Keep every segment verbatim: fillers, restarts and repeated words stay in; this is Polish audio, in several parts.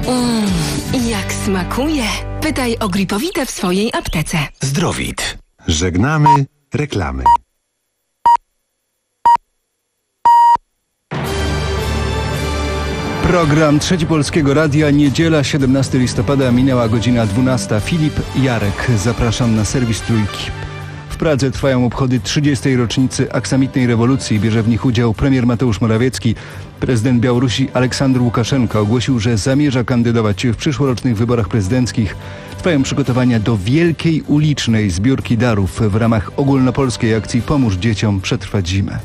Mmm, jak smakuje! Pytaj o Gripowite w swojej aptece. Zdrowit. Żegnamy reklamy. Program Trzeci Polskiego Radia, niedziela siedemnastego listopada, minęła godzina dwunasta. Filip Jarek, zapraszam na serwis Trójki. W Pradze trwają obchody trzydziestej rocznicy aksamitnej rewolucji. Bierze w nich udział premier Mateusz Morawiecki. Prezydent Białorusi Aleksander Łukaszenka ogłosił, że zamierza kandydować w przyszłorocznych wyborach prezydenckich. Trwają przygotowania do wielkiej ulicznej zbiórki darów w ramach ogólnopolskiej akcji Pomóż dzieciom przetrwać zimę.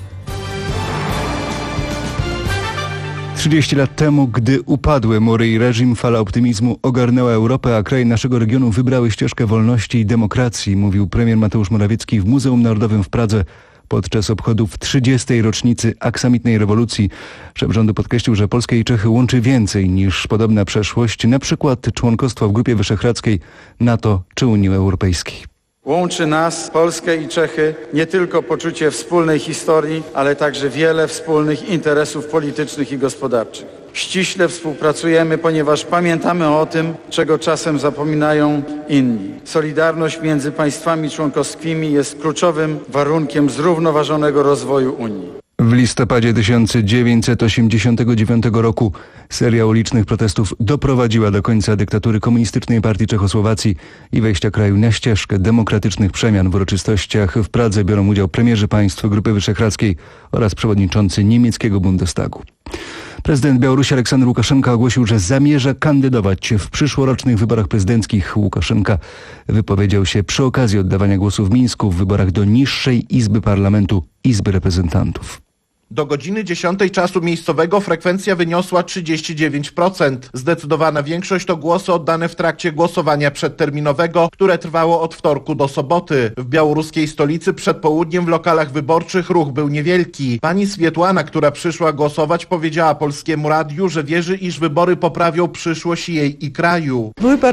trzydzieści lat temu, gdy upadły mury i reżim, fala optymizmu ogarnęła Europę, a kraje naszego regionu wybrały ścieżkę wolności i demokracji, mówił premier Mateusz Morawiecki w Muzeum Narodowym w Pradze podczas obchodów trzydziestej rocznicy aksamitnej rewolucji. Szef rządu podkreślił, że Polskę i Czechy łączy więcej niż podobna przeszłość, na przykład członkostwo w Grupie Wyszehradzkiej, NATO czy Unii Europejskiej. Łączy nas, Polskę i Czechy, nie tylko poczucie wspólnej historii, ale także wiele wspólnych interesów politycznych i gospodarczych. Ściśle współpracujemy, ponieważ pamiętamy o tym, czego czasem zapominają inni. Solidarność między państwami członkowskimi jest kluczowym warunkiem zrównoważonego rozwoju Unii. W listopadzie tysiąc dziewięćset osiemdziesiątego dziewiątego roku seria ulicznych protestów doprowadziła do końca dyktatury Komunistycznej Partii Czechosłowacji i wejścia kraju na ścieżkę demokratycznych przemian. W uroczystościach w Pradze biorą udział premierzy państw Grupy Wyszehradzkiej oraz przewodniczący niemieckiego Bundestagu. Prezydent Białorusi Aleksander Łukaszenka ogłosił, że zamierza kandydować w przyszłorocznych wyborach prezydenckich. Łukaszenka wypowiedział się przy okazji oddawania głosu w Mińsku w wyborach do niższej Izby Parlamentu, Izby Reprezentantów. Do godziny dziesiątej czasu miejscowego frekwencja wyniosła trzydzieści dziewięć procent. Zdecydowana większość to głosy oddane w trakcie głosowania przedterminowego, które trwało od wtorku do soboty. W białoruskiej stolicy przed południem w lokalach wyborczych ruch był niewielki. Pani Swietłana, która przyszła głosować, powiedziała Polskiemu Radiu, że wierzy, iż wybory poprawią przyszłość jej i kraju.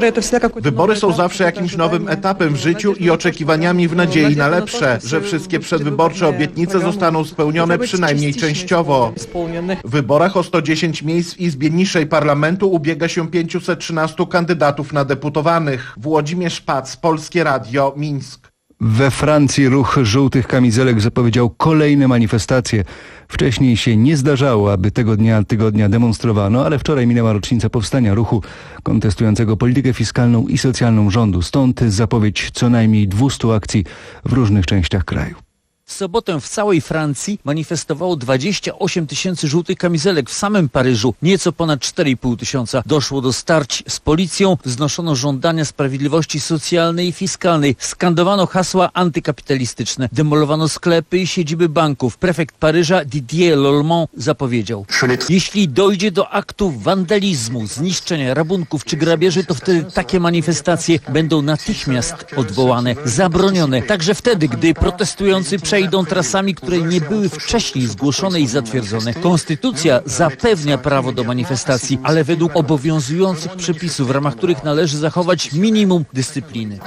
Wybory są zawsze jakimś nowym etapem w życiu i oczekiwaniami w nadziei na lepsze, że wszystkie przedwyborcze obietnice zostaną spełnione przynajmniej częściowo. W wyborach o sto dziesięć miejsc w Izbie niższej parlamentu ubiega się pięćset trzynastu kandydatów na deputowanych. Włodzimierz Pac, Polskie Radio, Mińsk. We Francji ruch żółtych kamizelek zapowiedział kolejne manifestacje. Wcześniej się nie zdarzało, aby tego dnia tygodnia demonstrowano, ale wczoraj minęła rocznica powstania ruchu kontestującego politykę fiskalną i socjalną rządu. Stąd zapowiedź co najmniej dwieście akcji w różnych częściach kraju. W sobotę w całej Francji manifestowało dwadzieścia osiem tysięcy żółtych kamizelek. W samym Paryżu nieco ponad cztery i pół tysiąca. Doszło do starć z policją, wznoszono żądania sprawiedliwości socjalnej i fiskalnej. Skandowano hasła antykapitalistyczne. Demolowano sklepy i siedziby banków. Prefekt Paryża Didier Lollemont zapowiedział: jeśli dojdzie do aktów wandalizmu, zniszczenia rabunków czy grabieży, to wtedy takie manifestacje będą natychmiast odwołane, zabronione. Także wtedy, gdy protestujący przejdą trasami, które nie były wcześniej zgłoszone i zatwierdzone. Konstytucja zapewnia prawo do manifestacji, ale według obowiązujących przepisów, w ramach których należy zachować minimum dyscypliny.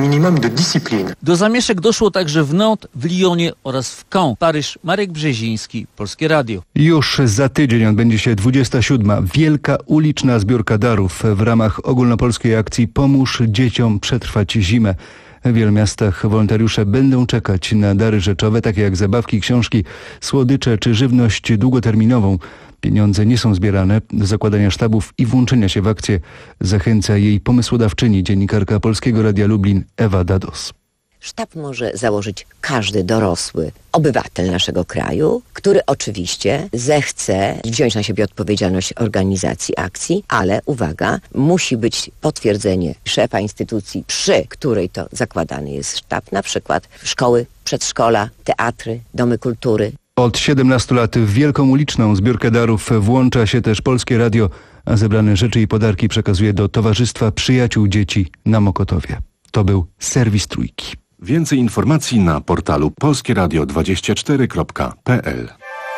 Do zamieszek doszło także w Nantes, w Lyonie oraz w Caen. Paryż, Marek Brzeziński, Polskie Radio. Już za tydzień odbędzie się dwudziesta siódma wielka uliczna zbiórka darów w ramach ogólnopolskiej akcji Pomóż dzieciom przetrwać zimę. W wielu miastach wolontariusze będą czekać na dary rzeczowe, takie jak zabawki, książki, słodycze czy żywność długoterminową. Pieniądze nie są zbierane. Do zakładania sztabów i włączenia się w akcję zachęca jej pomysłodawczyni, dziennikarka Polskiego Radia Lublin Ewa Dados. Sztab może założyć każdy dorosły obywatel naszego kraju, który oczywiście zechce wziąć na siebie odpowiedzialność organizacji akcji, ale uwaga, musi być potwierdzenie szefa instytucji, przy której to zakładany jest sztab, na przykład szkoły, przedszkola, teatry, domy kultury. Od siedemnastu lat w wielką uliczną zbiórkę darów włącza się też Polskie Radio, a zebrane rzeczy i podarki przekazuje do Towarzystwa Przyjaciół Dzieci na Mokotowie. To był serwis Trójki. Więcej informacji na portalu polskie radio dwadzieścia cztery kropka p l.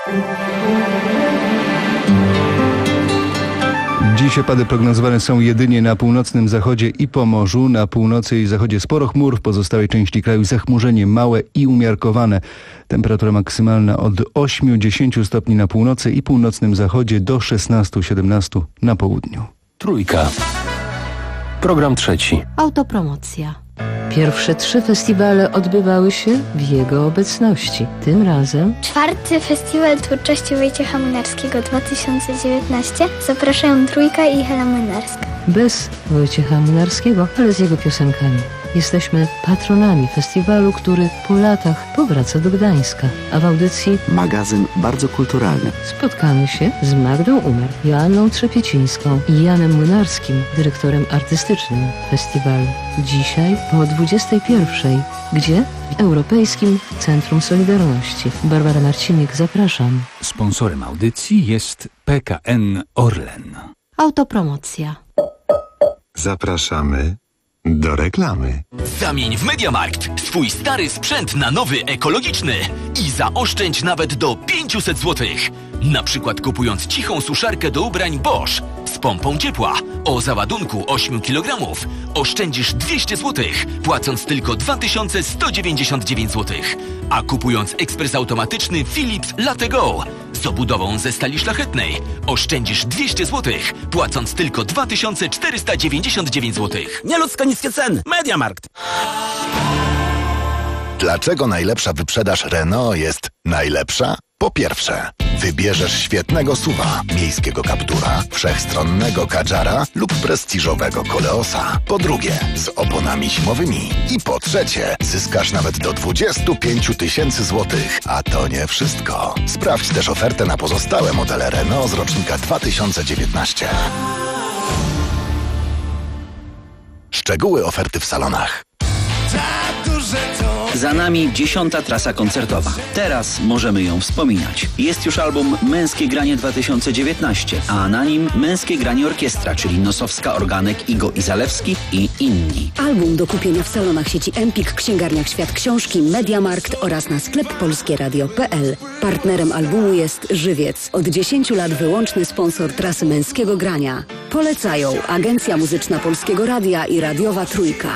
Dziś opady prognozowane są jedynie na północnym zachodzie i Pomorzu. Na północy i zachodzie sporo chmur, w pozostałej części kraju zachmurzenie małe i umiarkowane. Temperatura maksymalna od ośmiu do dziesięciu stopni na północy i północnym zachodzie do szesnastu do siedemnastu na południu. Trójka. Program trzeci. Autopromocja. Pierwsze trzy festiwale odbywały się w jego obecności. Tym razem czwarty Festiwal Twórczości Wojciecha Młynarskiego dwa tysiące dziewiętnaście zapraszają Trójka i Hela Młynarska. Bez Wojciecha Młynarskiego, ale z jego piosenkami. Jesteśmy patronami festiwalu, który po latach powraca do Gdańska. A w audycji magazyn bardzo kulturalny. Spotkamy się z Magdą Umer, Joanną Trzepiecińską i Janem Młynarskim, dyrektorem artystycznym festiwalu. Dzisiaj o dwudziestej pierwszej. Gdzie? W Europejskim Centrum Solidarności. Barbara Marcinik, zapraszam. Sponsorem audycji jest P K N Orlen. Autopromocja. Zapraszamy do reklamy. Zamień w MediaMarkt swój stary sprzęt na nowy ekologiczny i zaoszczędź nawet do pięćset złotych. Na przykład kupując cichą suszarkę do ubrań Bosch z pompą ciepła o załadunku osiem kilogramów oszczędzisz dwieście złotych, płacąc tylko dwa tysiące sto dziewięćdziesiąt dziewięć złotych. A kupując ekspres automatyczny Philips Latte Go z obudową ze stali szlachetnej oszczędzisz dwieście złotych, płacąc tylko dwa tysiące czterysta dziewięćdziesiąt dziewięć złotych. Nieludzko niskie ceny. MediaMarkt. Dlaczego najlepsza wyprzedaż Renault jest najlepsza? Po pierwsze, wybierzesz świetnego suwa, miejskiego Captura, wszechstronnego Kadżara lub prestiżowego Koleosa. Po drugie, z oponami zimowymi. I po trzecie, zyskasz nawet do dwadzieścia pięć tysięcy złotych. A to nie wszystko. Sprawdź też ofertę na pozostałe modele Renault z rocznika dwa tysiące dziewiętnaście. Szczegóły oferty w salonach. Za nami dziesiąta trasa koncertowa. Teraz możemy ją wspominać. Jest już album Męskie Granie dwa tysiące dziewiętnaście, a na nim Męskie Granie Orkiestra, czyli Nosowska, Organek, Igo i Zalewski i inni. Album do kupienia w salonach sieci Empik, księgarniach Świat Książki, MediaMarkt oraz na sklep polskie radio kropka p l. Partnerem albumu jest Żywiec. Od dziesięciu lat wyłączny sponsor trasy Męskiego Grania. Polecają Agencja Muzyczna Polskiego Radia i Radiowa Trójka.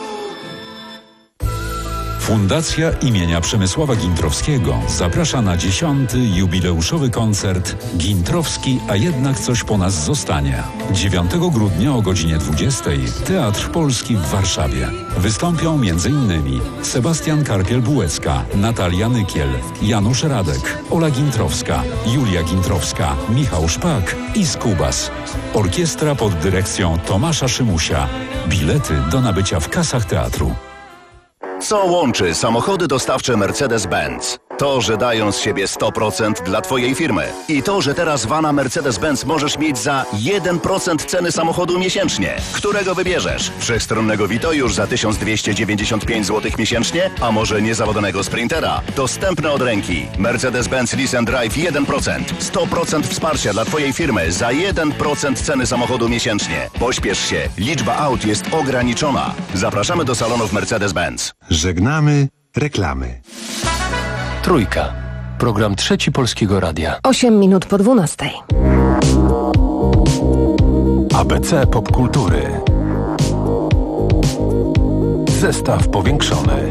Fundacja imienia Przemysława Gintrowskiego zaprasza na dziesiąty jubileuszowy koncert Gintrowski, a jednak coś po nas zostanie. dziewiątego grudnia o godzinie dwudziestej Teatr Polski w Warszawie. Wystąpią m.in. Sebastian Karpiel-Bułecka, Natalia Nykiel, Janusz Radek, Ola Gintrowska, Julia Gintrowska, Michał Szpak i Skubas. Orkiestra pod dyrekcją Tomasza Szymusia. Bilety do nabycia w kasach teatru. Co łączy samochody dostawcze Mercedes-Benz? To, że dają z siebie sto procent dla Twojej firmy. I to, że teraz vana Mercedes-Benz możesz mieć za jeden procent ceny samochodu miesięcznie. Którego wybierzesz? Wszechstronnego Vito już za tysiąc dwieście dziewięćdziesiąt pięć złotych miesięcznie? A może niezawodnego Sprintera? Dostępne od ręki. Mercedes-Benz Lease and Drive jeden procent. sto procent wsparcia dla Twojej firmy za jeden procent ceny samochodu miesięcznie. Pośpiesz się. Liczba aut jest ograniczona. Zapraszamy do salonów Mercedes-Benz. Żegnamy reklamy. Trójka. Program trzeci Polskiego Radia. Osiem minut po dwunastej. A B C Popkultury. Zestaw powiększony.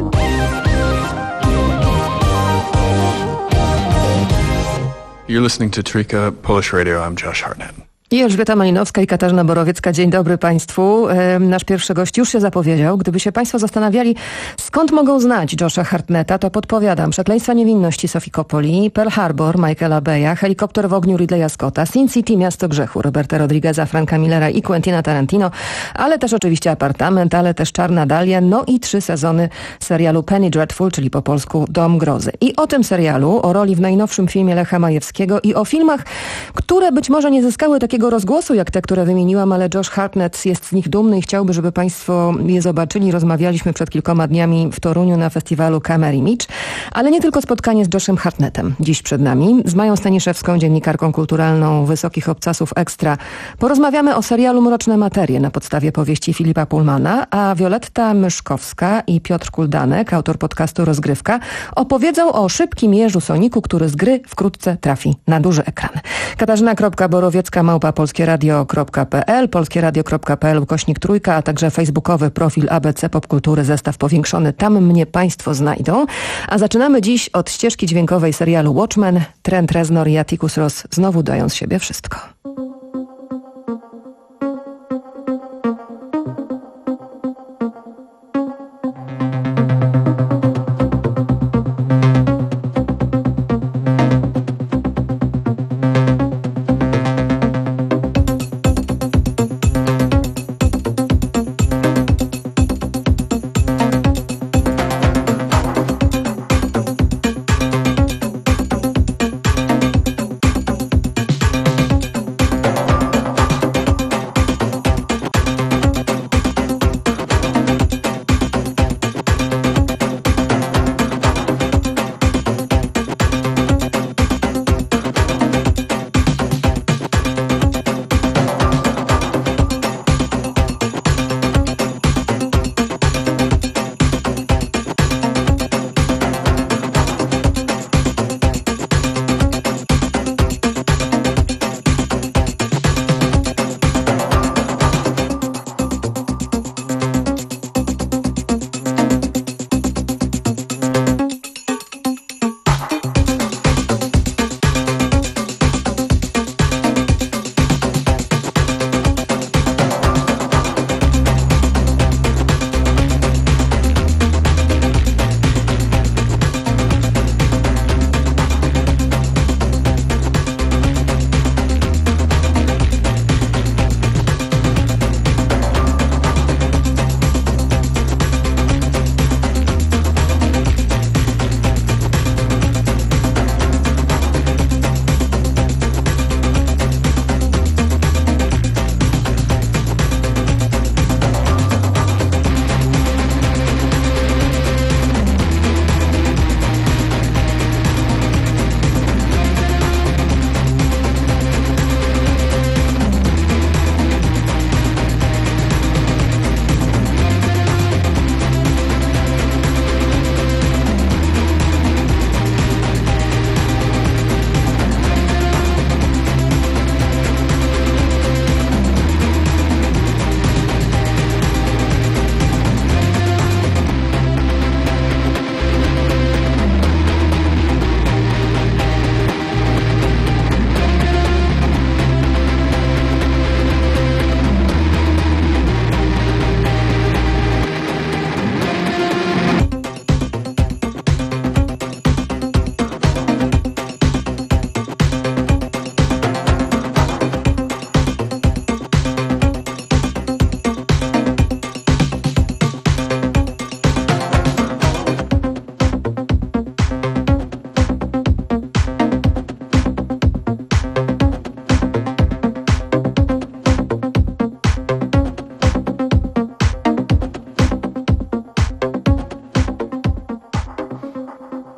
You're listening to Trójka Polish Radio. I'm Josh Hartnett. I Elżbieta Malinowska i Katarzyna Borowiecka. Dzień dobry Państwu. Nasz pierwszy gość już się zapowiedział. Gdyby się Państwo zastanawiali, skąd mogą znać Josha Hartnetta, to podpowiadam. Przekleństwa niewinności Sofii Coppoli, Pearl Harbor Michaela Beya, Helikopter w ogniu Ridleya Scotta, Sin City Miasto grzechu Roberta Rodrigueza, Franka Millera i Quentina Tarantino, ale też oczywiście Apartament, ale też Czarna Dalia, no i trzy sezony serialu Penny Dreadful, czyli po polsku Dom Grozy. I o tym serialu, o roli w najnowszym filmie Lecha Majewskiego i o filmach, które być może nie zyskały takiego rozgłosu jak te, które wymieniłam, ale Josh Hartnett jest z nich dumny i chciałby, żeby Państwo je zobaczyli. Rozmawialiśmy przed kilkoma dniami w Toruniu na festiwalu Camera Image, ale nie tylko spotkanie z Joshem Hartnettem. Dziś przed nami z Mają Staniszewską, dziennikarką kulturalną Wysokich Obcasów Ekstra. Porozmawiamy o serialu Mroczne Materie na podstawie powieści Filipa Pullmana, a Wioletta Myszkowska i Piotr Kuldanek, autor podcastu Rozgrywka, opowiedzą o szybkim jeżu Soniku, który z gry wkrótce trafi na duży ekran. Katarzyna Borowiecka, małpa polskie radio kropka p l, polskie radio kropka p l ukośnik trójka, a także facebookowy profil A B C Popkultury, zestaw powiększony. Tam mnie Państwo znajdą. A zaczynamy dziś od ścieżki dźwiękowej serialu Watchmen. Trent Reznor i Atticus Ross znowu dają z siebie wszystko.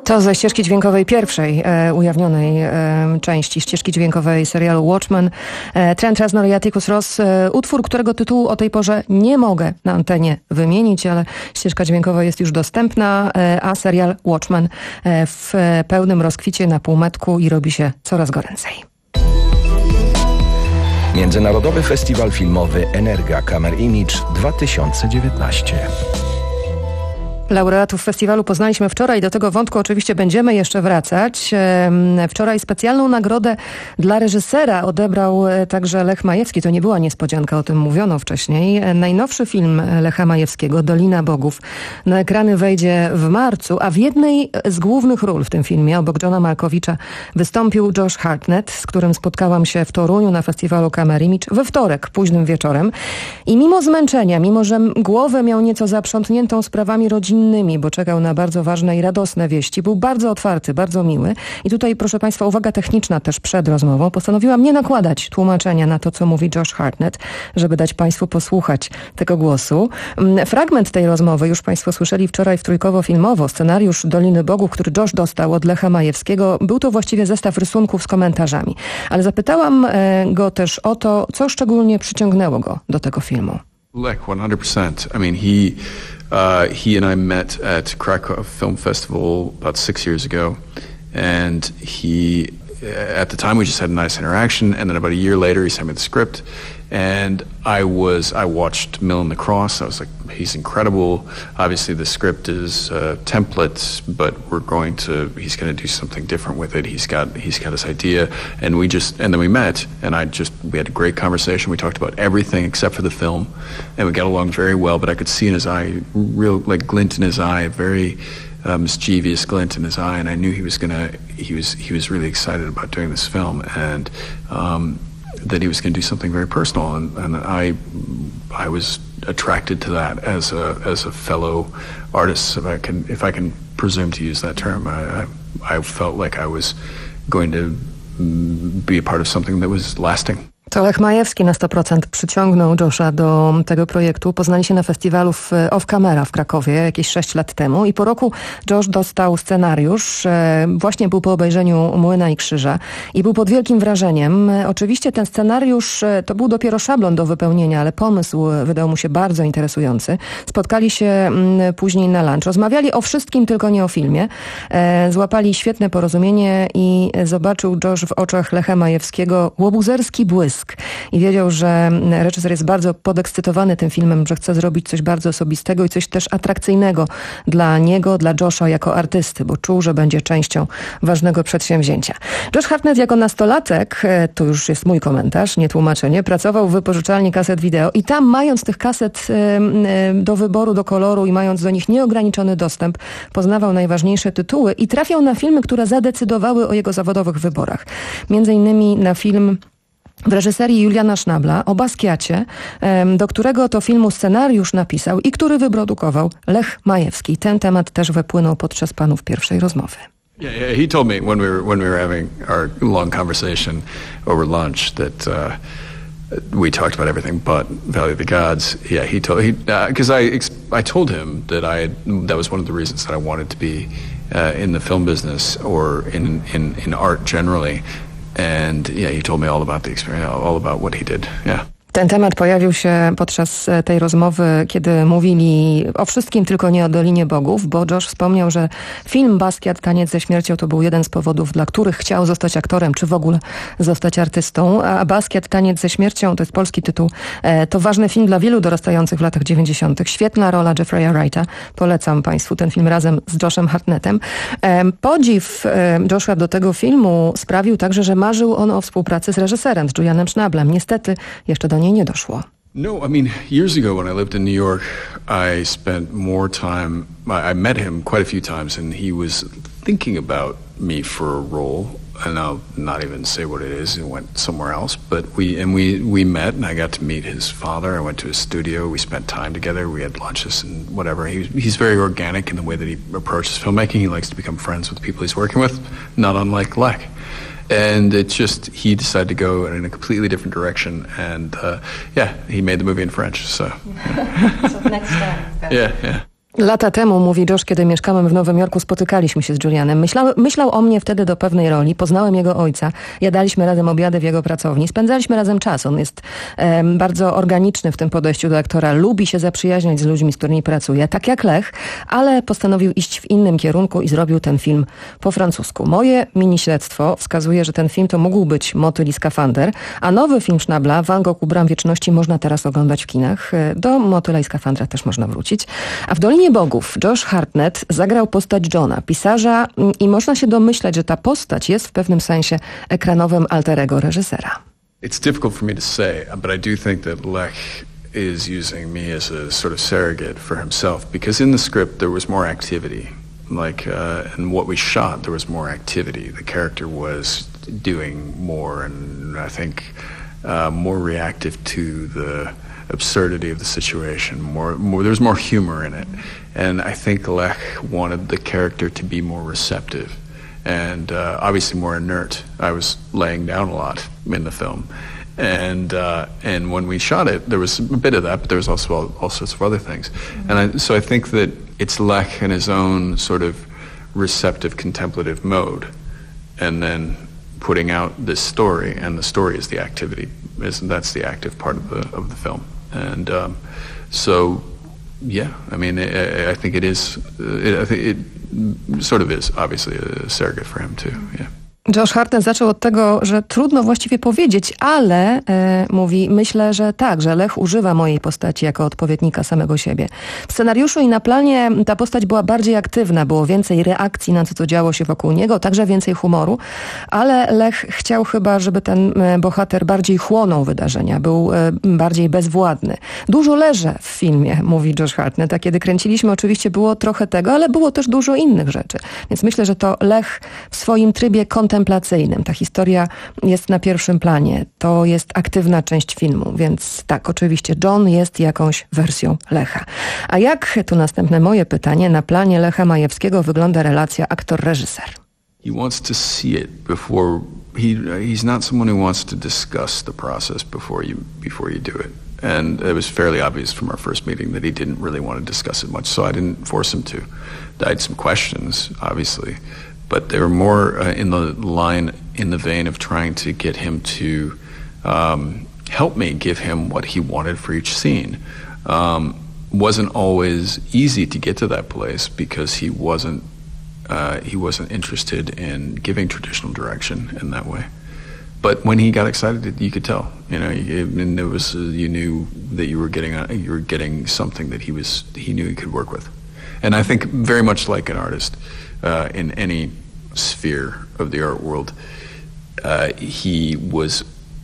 To ze ścieżki dźwiękowej pierwszej e, ujawnionej e, części ścieżki dźwiękowej serialu Watchmen. E, Trent Reznor i Atticus Ross, e, utwór, którego tytułu o tej porze nie mogę na antenie wymienić, ale ścieżka dźwiękowa jest już dostępna, e, a serial Watchmen e, w pełnym rozkwicie na półmetku i robi się coraz goręcej. Międzynarodowy Festiwal Filmowy Energa Camera Image dwa tysiące dziewiętnaście. Laureatów festiwalu poznaliśmy wczoraj, do tego wątku oczywiście będziemy jeszcze wracać. Wczoraj specjalną nagrodę dla reżysera odebrał także Lech Majewski. To nie była niespodzianka, o tym mówiono wcześniej. Najnowszy film Lecha Majewskiego, Dolina Bogów, na ekrany wejdzie w marcu, a w jednej z głównych ról w tym filmie, obok Johna Malkowicza, wystąpił Josh Hartnett, z którym spotkałam się w Toruniu na festiwalu Camera Image we wtorek, późnym wieczorem. I mimo zmęczenia, mimo że głowę miał nieco zaprzątniętą sprawami rodzinnymi, bo czekał na bardzo ważne i radosne wieści. Był bardzo otwarty, bardzo miły. I tutaj, proszę Państwa, uwaga techniczna też przed rozmową. Postanowiłam nie nakładać tłumaczenia na to, co mówi Josh Hartnett, żeby dać Państwu posłuchać tego głosu. Fragment tej rozmowy już Państwo słyszeli wczoraj w Trójkowo-Filmowo. Scenariusz Doliny Bogów, który Josh dostał od Lecha Majewskiego, był to właściwie zestaw rysunków z komentarzami. Ale zapytałam go też o to, co szczególnie przyciągnęło go do tego filmu. Lech, one hundred percent. I mean, he uh, he and I met at Krakow Film Festival about six years ago, and he, at the time, we just had a nice interaction, and then about a year later, he sent me the script, and I was I watched Mill and the Cross. I was like, he's incredible. Obviously, the script is uh, templates, but we're going to. He's going to do something different with it. He's got he's got this idea, and we just and then we met, and I just we had a great conversation. We talked about everything except for the film, and we got along very well. But I could see in his eye, real like glint in his eye, a very uh, mischievous glint in his eye, and I knew he was gonna. He was he was really excited about doing this film, and. Um, that he was going to do something very personal, and, and I I was attracted to that as a as a fellow artist, if I can if I can presume to use that term. I I, I felt like I was going to be a part of something that was lasting. To Lech Majewski na sto procent przyciągnął Josha do tego projektu. Poznali się na festiwalu w Off Camera w Krakowie jakieś sześć lat temu i po roku Josh dostał scenariusz. Właśnie był po obejrzeniu Młyna i Krzyża i był pod wielkim wrażeniem. Oczywiście ten scenariusz to był dopiero szablon do wypełnienia, ale pomysł wydał mu się bardzo interesujący. Spotkali się później na lunch. Rozmawiali o wszystkim, tylko nie o filmie. Złapali świetne porozumienie i zobaczył Josh w oczach Lecha Majewskiego łobuzerski błysk. I wiedział, że reżyser jest bardzo podekscytowany tym filmem, że chce zrobić coś bardzo osobistego i coś też atrakcyjnego dla niego, dla Josha jako artysty, bo czuł, że będzie częścią ważnego przedsięwzięcia. Josh Hartnett jako nastolatek, to już jest mój komentarz, nie tłumaczenie, pracował w wypożyczalni kaset wideo i tam, mając tych kaset do wyboru, do koloru i mając do nich nieograniczony dostęp, poznawał najważniejsze tytuły i trafiał na filmy, które zadecydowały o jego zawodowych wyborach. Między innymi na film w reżyserii Juliana Schnabla o Basquiacie, do którego to filmu scenariusz napisał i który wyprodukował Lech Majewski. Ten temat też wypłynął podczas panów pierwszej rozmowy. Yeah, yeah, he told me when we were when we were having our long conversation over lunch that uh, we talked about everything but Valley of the Gods. Yeah, he told he because uh, I I told him that I had, that was one of the reasons that I wanted to be uh, in the film business or in in in art generally. And yeah, he told me all about the experience, all about what he did. Yeah. Ten temat pojawił się podczas tej rozmowy, kiedy mówili o wszystkim, tylko nie o Dolinie Bogów, bo Josh wspomniał, że film Basquiat, Taniec ze śmiercią to był jeden z powodów, dla których chciał zostać aktorem, czy w ogóle zostać artystą. A Basquiat, Taniec ze śmiercią, to jest polski tytuł, to ważny film dla wielu dorastających w latach dziewięćdziesiątych. Świetna rola Jeffrey'a Wrighta. Polecam Państwu ten film razem z Joshem Hartnettem. Podziw Josha do tego filmu sprawił także, że marzył on o współpracy z reżyserem, z Julianem Schnablem. Niestety jeszcze do niej nie doszło. No, I mean, years ago when I lived in New York, I spent more time, I, I met him quite a few times, and he was thinking about me for a role, and I'll not even say what it is, and went somewhere else, but we, and we, we met, and I got to meet his father. I went to his studio, we spent time together, we had lunches and whatever. He, he's very organic in the way that he approaches filmmaking. He likes to become friends with the people he's working with, not unlike Lech. And it just, he decided to go in a completely different direction. And uh, yeah, he made the movie in French. So, so next time. Yeah, yeah. Lata temu, mówi Josh, kiedy mieszkałem w Nowym Jorku, spotykaliśmy się z Julianem. Myślał, myślał o mnie wtedy do pewnej roli. Poznałem jego ojca. Jadaliśmy razem obiady w jego pracowni. Spędzaliśmy razem czas. On jest e, bardzo organiczny w tym podejściu do aktora. Lubi się zaprzyjaźniać z ludźmi, z którymi pracuje. Tak jak Lech, ale postanowił iść w innym kierunku i zrobił ten film po francusku. Moje mini śledztwo wskazuje, że ten film to mógł być Motyl i skafander, a nowy film Schnabla, Van Gogh u bram wieczności, można teraz oglądać w kinach. Do Motyla i skafandra też można wrócić. A w Dolinie Bogów Josh Hartnett zagrał postać Johna, pisarza, i można się domyślać, że ta postać jest w pewnym sensie ekranowym alter ego reżysera. It's difficult for me to say, but I do think that Lech is using me as a sort of surrogate for himself, because in the script there was more activity. Like uh, in what we shot, there was more activity. The character was doing more, and I think uh, more reactive to the absurdity of the situation. More, more. There's more humor in it, and I think Lech wanted the character to be more receptive, and uh, obviously more inert. I was laying down a lot in the film, and uh, and when we shot it, there was a bit of that, but there was also all, all sorts of other things. Mm-hmm. And I, so I think that it's Lech in his own sort of receptive, contemplative mode, and then putting out this story, and the story is the activity. Is that's the active part of the of the film. And um, so, yeah, I mean, I, I think it is, it, I think it sort of is obviously a surrogate for him too, yeah. Josh Hartnett zaczął od tego, że trudno właściwie powiedzieć, ale e, mówi, myślę, że tak, że Lech używa mojej postaci jako odpowiednika samego siebie. W scenariuszu i na planie ta postać była bardziej aktywna, było więcej reakcji na to, co działo się wokół niego, także więcej humoru, ale Lech chciał chyba, żeby ten e, bohater bardziej chłonął wydarzenia, był e, bardziej bezwładny. Dużo leżę w filmie, mówi Josh Hartnett, a kiedy kręciliśmy, oczywiście było trochę tego, ale było też dużo innych rzeczy. Więc myślę, że to Lech w swoim trybie kontemplacyjnym. Ta historia jest na pierwszym planie. To jest aktywna część filmu, więc tak, oczywiście John jest jakąś wersją Lecha. A jak, tu następne moje pytanie, na planie Lecha Majewskiego wygląda relacja aktor-reżyser? He wants to see it before he he's not someone who wants to discuss the process before you before you do it. And it was fairly obvious from our first meeting that he didn't really want to discuss it much, so I didn't force him to. I had some questions, obviously, but they were more uh, in the line, in the vein of trying to get him to um, help me give him what he wanted for each scene. Um, wasn't always easy to get to that place because he wasn't uh, he wasn't interested in giving traditional direction in that way. But when he got excited, you could tell. You know, and there was uh, you knew that you were getting a, you were getting something that he was he knew he could work with. And I think very much like an artist. Uh, in any sphere of the art world, uh, he was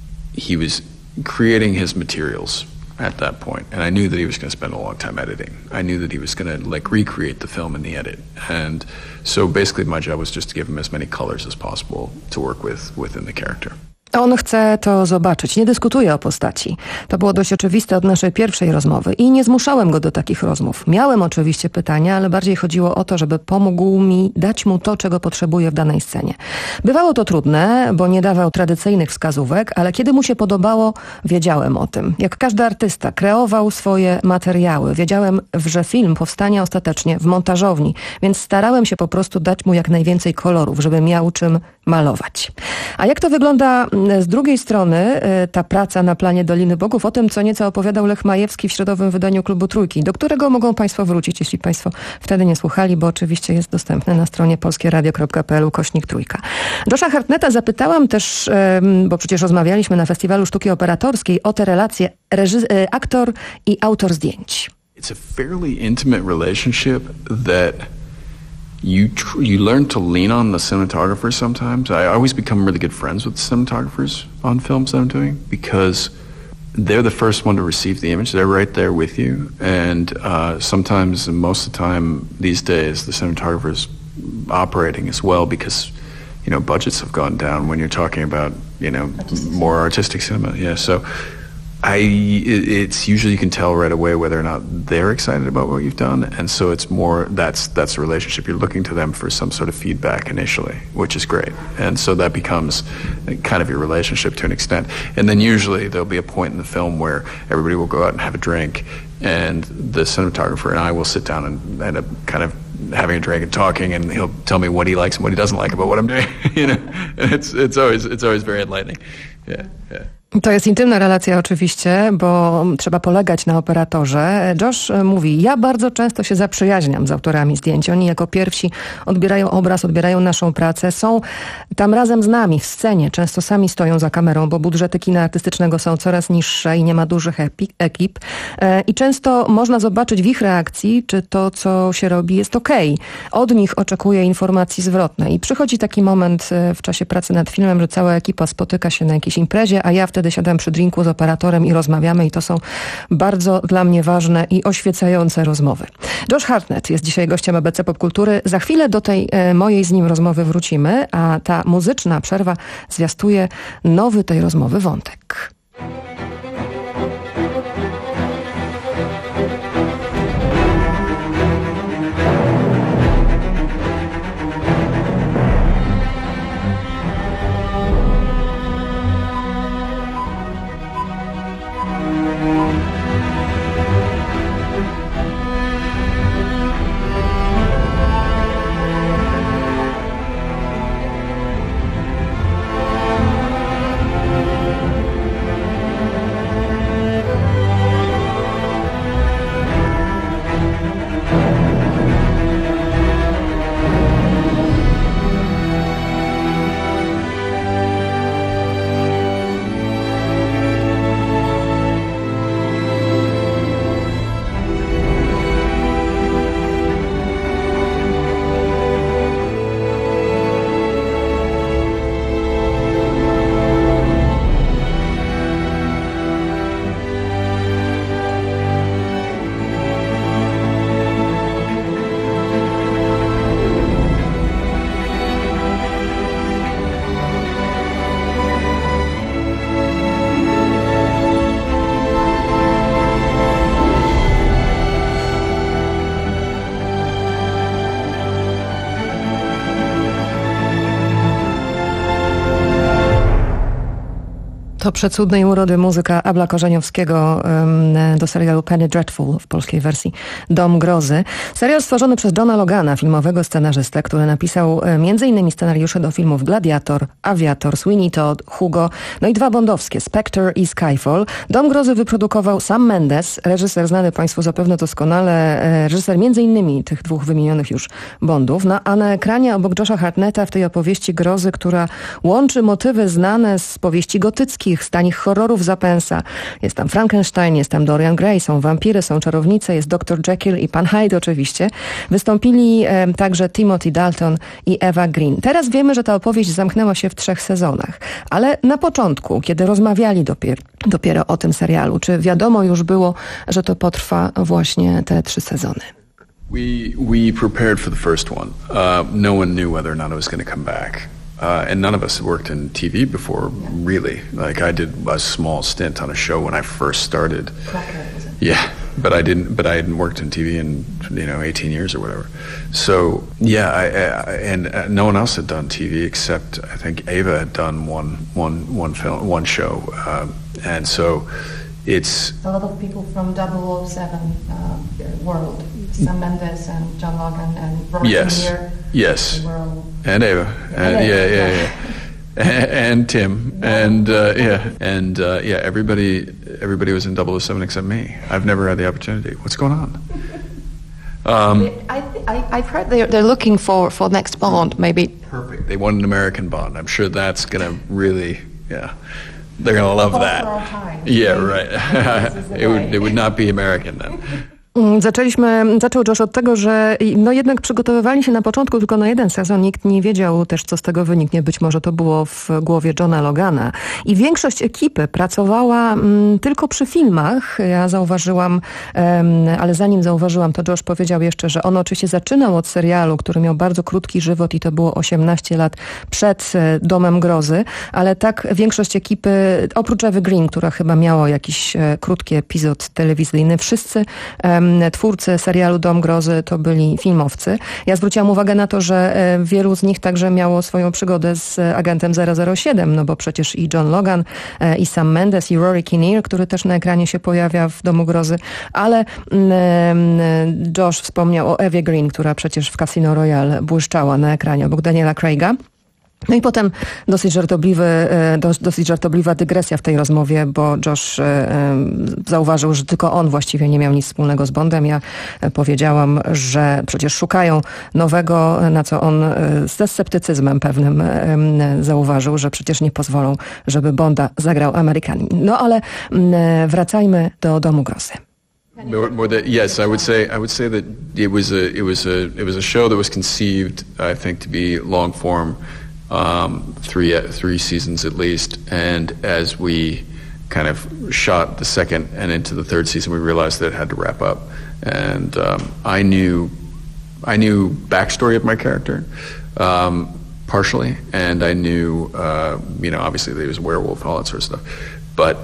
he was creating his materials at that point, and I knew that he was going to spend a long time editing. I knew that he was going to like recreate the film in the edit, and so basically my job was just to give him as many colors as possible to work with within the character. On chce to zobaczyć, nie dyskutuje o postaci. To było dość oczywiste od naszej pierwszej rozmowy i nie zmuszałem go do takich rozmów. Miałem oczywiście pytania, ale bardziej chodziło o to, żeby pomógł mi dać mu to, czego potrzebuje w danej scenie. Bywało to trudne, bo nie dawał tradycyjnych wskazówek, ale kiedy mu się podobało, wiedziałem o tym. Jak każdy artysta, kreował swoje materiały. Wiedziałem, że film powstanie ostatecznie w montażowni, więc starałem się po prostu dać mu jak najwięcej kolorów, żeby miał czym malować. A jak to wygląda z drugiej strony, ta praca na planie Doliny Bogów? O tym, co nieco opowiadał Lech Majewski w środowym wydaniu Klubu Trójki, do którego mogą Państwo wrócić, jeśli Państwo wtedy nie słuchali, bo oczywiście jest dostępny na stronie polskieradio kropka p l ukośnik trójka. Josha Hartnetta zapytałam też, bo przecież rozmawialiśmy na Festiwalu Sztuki Operatorskiej, o te relacje reży- aktor i autor zdjęć. It's a fairly intimate relationship that You tr- you learn to lean on the cinematographer sometimes. I always become really good friends with cinematographers on films that I'm doing because they're the first one to receive the image. They're right there with you. And uh, sometimes, and most of the time these days, the cinematographer's operating as well because, you know, budgets have gone down when you're talking about, you know, more artistic cinema. Yeah, so I, it's usually you can tell right away whether or not they're excited about what you've done, and so it's more, that's that's a relationship. You're looking to them for some sort of feedback initially, which is great, and so that becomes kind of your relationship to an extent. And then usually there'll be a point in the film where everybody will go out and have a drink, and the cinematographer and I will sit down and end up kind of having a drink and talking, and he'll tell me what he likes and what he doesn't like about what I'm doing. You know, and it's it's always it's always very enlightening. Yeah, yeah. To jest intymna relacja oczywiście, bo trzeba polegać na operatorze. Josh mówi, ja bardzo często się zaprzyjaźniam z autorami zdjęć. Oni jako pierwsi odbierają obraz, odbierają naszą pracę. Są tam razem z nami w scenie. Często sami stoją za kamerą, bo budżety kina artystycznego są coraz niższe i nie ma dużych ekip. I często można zobaczyć w ich reakcji, czy to, co się robi, jest okej. Od nich oczekuję informacji zwrotnej. I przychodzi taki moment w czasie pracy nad filmem, że cała ekipa spotyka się na jakiejś imprezie, a ja wtedy siadam przy drinku z operatorem i rozmawiamy i to są bardzo dla mnie ważne i oświecające rozmowy. Josh Hartnett jest dzisiaj gościem A B C Popkultury. Za chwilę do tej e, mojej z nim rozmowy wrócimy, a ta muzyczna przerwa zwiastuje nowy tej rozmowy wątek. To przecudnej urody muzyka Abla Korzeniowskiego um, do serialu Penny Dreadful w polskiej wersji Dom Grozy. Serial stworzony przez Johna Logana, filmowego scenarzystę, który napisał między innymi scenariusze do filmów Gladiator, Aviator, Sweeney Todd, Hugo, no i dwa bondowskie, Spectre i Skyfall. Dom Grozy wyprodukował Sam Mendes, reżyser znany Państwu zapewne doskonale, reżyser między innymi tych dwóch wymienionych już Bondów. No, a na ekranie obok Josha Hartnetta w tej opowieści grozy, która łączy motywy znane z powieści gotyckich, z tanich horrorów Zappensa. Jest tam Frankenstein, jest tam Dorian Gray, są wampiry, są czarownice, jest doktor Jekyll i pan Hyde oczywiście. Wystąpili e, także Timothy Dalton i Eva Green. Teraz wiemy, że ta opowieść zamknęła się w trzech sezonach. Ale na początku, kiedy rozmawiali dopiero, dopiero o tym serialu, czy wiadomo już było, że to potrwa właśnie te trzy sezony? We, we prepared for the first one. Uh, no one knew whether or not it was going to come back. Uh, and none of us had worked in T V before, really. Like, I did a small stint on a show when I first started. Yeah, but I didn't. But I hadn't worked in T V in you know eighteen years or whatever. So yeah, I, I, and uh, no one else had done T V except I think Ava had done one one one film one show, uh, and so it's a lot of people from double oh seven uh, world. Sam Mendes and John Logan and Robert yes, De Niro. Yes, and Ava, and, and yeah, yeah, yeah, and, and Tim, and uh, yeah, and uh, yeah, everybody, everybody was in double oh seven except me. I've never had the opportunity. What's going on? Um, I, I, I've heard they're, they're looking for, for next Bond, maybe. Perfect. They want an American Bond. I'm sure that's gonna really, yeah, they're gonna love that. Yeah, right. it would, it would not be American then. Zaczęliśmy, zaczął Josh od tego, że no jednak przygotowywali się na początku tylko na jeden sezon. Nikt nie wiedział też, co z tego wyniknie. Być może to było w głowie Johna Logana. I większość ekipy pracowała m, tylko przy filmach. Ja zauważyłam, em, ale zanim zauważyłam, to Josh powiedział jeszcze, że on oczywiście zaczynał od serialu, który miał bardzo krótki żywot i to było osiemnaście lat przed e, Domem Grozy. Ale tak większość ekipy, oprócz Evy Green, która chyba miała jakiś e, krótki epizod telewizyjny, wszyscy e, twórcy serialu Dom Grozy to byli filmowcy. Ja zwróciłam uwagę na to, że wielu z nich także miało swoją przygodę z agentem zero zero siedem, no bo przecież i John Logan, i Sam Mendes, i Rory Kinnear, który też na ekranie się pojawia w Domu Grozy, ale Josh wspomniał o Ewie Green, która przecież w Casino Royale błyszczała na ekranie obok Daniela Craiga. No i potem dosyć żartobliwy, dosyć żartobliwa dygresja w tej rozmowie, bo Josh zauważył, że tylko on właściwie nie miał nic wspólnego z Bondem. Ja powiedziałam, że przecież szukają nowego, na co on ze sceptycyzmem pewnym zauważył, że przecież nie pozwolą, żeby Bonda zagrał Amerykanin. No ale wracajmy do Domu Grozy. More, more that, yes, I would say I would say that it was a it was a it was a show that was conceived, I think, to be long form. Um, three three seasons at least, and as we kind of shot the second and into the third season, we realized that it had to wrap up. And um, I knew I knew backstory of my character um, partially, and I knew uh, you know obviously that he was a werewolf, all that sort of stuff, but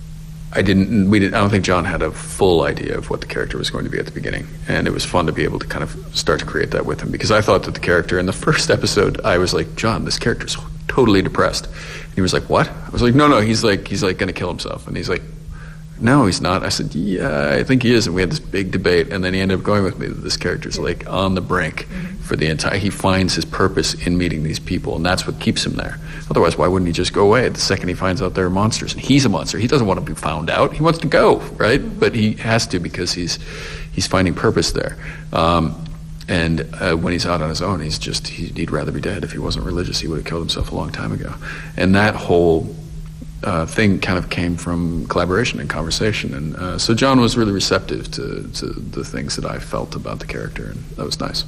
I didn't. We didn't. I don't think John had a full idea of what the character was going to be at the beginning, and it was fun to be able to kind of start to create that with him, because I thought that the character in the first episode, I was like, John, this character's totally depressed. And he was like, what? I was like, no, no, he's like, he's like going to kill himself, and he's like, no, he's not. I said, yeah, I think he is, and we had this big debate, and then he ended up going with me that this character's like on the brink for the entire. He finds his purpose in meeting these people, and that's what keeps him there. Otherwise, why wouldn't he just go away the second he finds out they're monsters? And he's a monster. He doesn't want to be found out. He wants to go, right? But he has to, because he's he's finding purpose there. Um, and uh, when he's out on his own, he's just he, he'd rather be dead. If he wasn't religious, he would have killed himself a long time ago. And that whole uh, thing kind of came from collaboration and conversation. And uh, so John was really receptive to to the things that I felt about the character, and that was nice.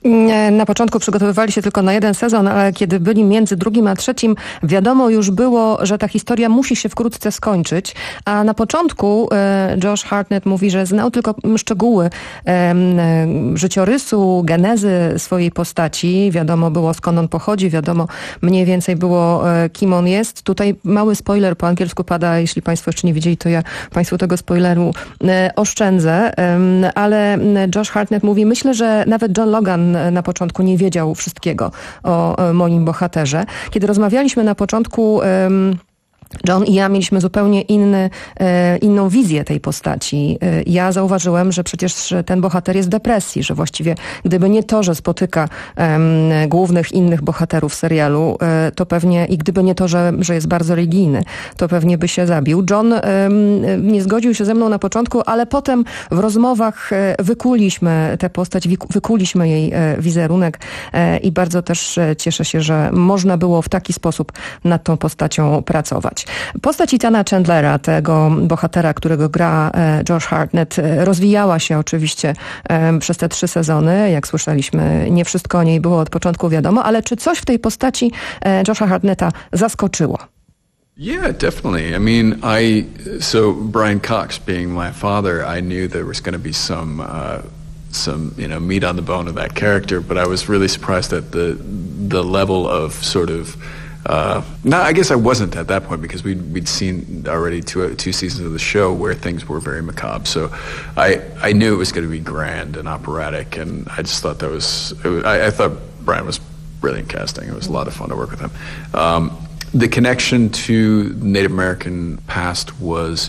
Na początku przygotowywali się tylko na jeden sezon, ale kiedy byli między drugim a trzecim, wiadomo już było, że ta historia musi się wkrótce skończyć. A na początku e, Josh Hartnett mówi, że znał tylko szczegóły e, e, życiorysu, genezy swojej postaci. Wiadomo było, skąd on pochodzi, wiadomo mniej więcej było, e, kim on jest. Tutaj mały spoiler po angielsku pada, jeśli państwo jeszcze nie widzieli, to ja państwu tego spoileru e, oszczędzę. E, ale Josh Hartnett mówi, myślę, że nawet John Logan na początku nie wiedział wszystkiego o moim bohaterze. Kiedy rozmawialiśmy na początku, um, John i ja mieliśmy zupełnie inny, e, inną wizję tej postaci. E, ja zauważyłem, że przecież ten bohater jest w depresji, że właściwie gdyby nie to, że spotyka e, głównych innych bohaterów serialu, e, to pewnie i gdyby nie to, że, że jest bardzo religijny, to pewnie by się zabił. John e, nie zgodził się ze mną na początku, ale potem w rozmowach e, wykuliśmy tę postać, wykuliśmy jej e, wizerunek e, i bardzo też cieszę się, że można było w taki sposób nad tą postacią pracować. Postać Ethana Chandlera, tego bohatera, którego gra Josh Hartnett, rozwijała się oczywiście przez te trzy sezony. Jak słyszeliśmy, nie wszystko o niej było od początku wiadomo, ale czy coś w tej postaci Josha Hartnetta zaskoczyło? Yeah, definitely. I mean, I so Brian Cox being my father, I knew there was going to be some uh, some you know meat on the bone of that character, but I was really surprised at the the level of sort of Uh, no, I guess I wasn't at that point, because we'd we'd seen already two two seasons of the show where things were very macabre. So I I knew it was going to be grand and operatic, and I just thought that was, it was I, I thought Brian was brilliant casting. It was a lot of fun to work with him. Um, the connection to Native American past was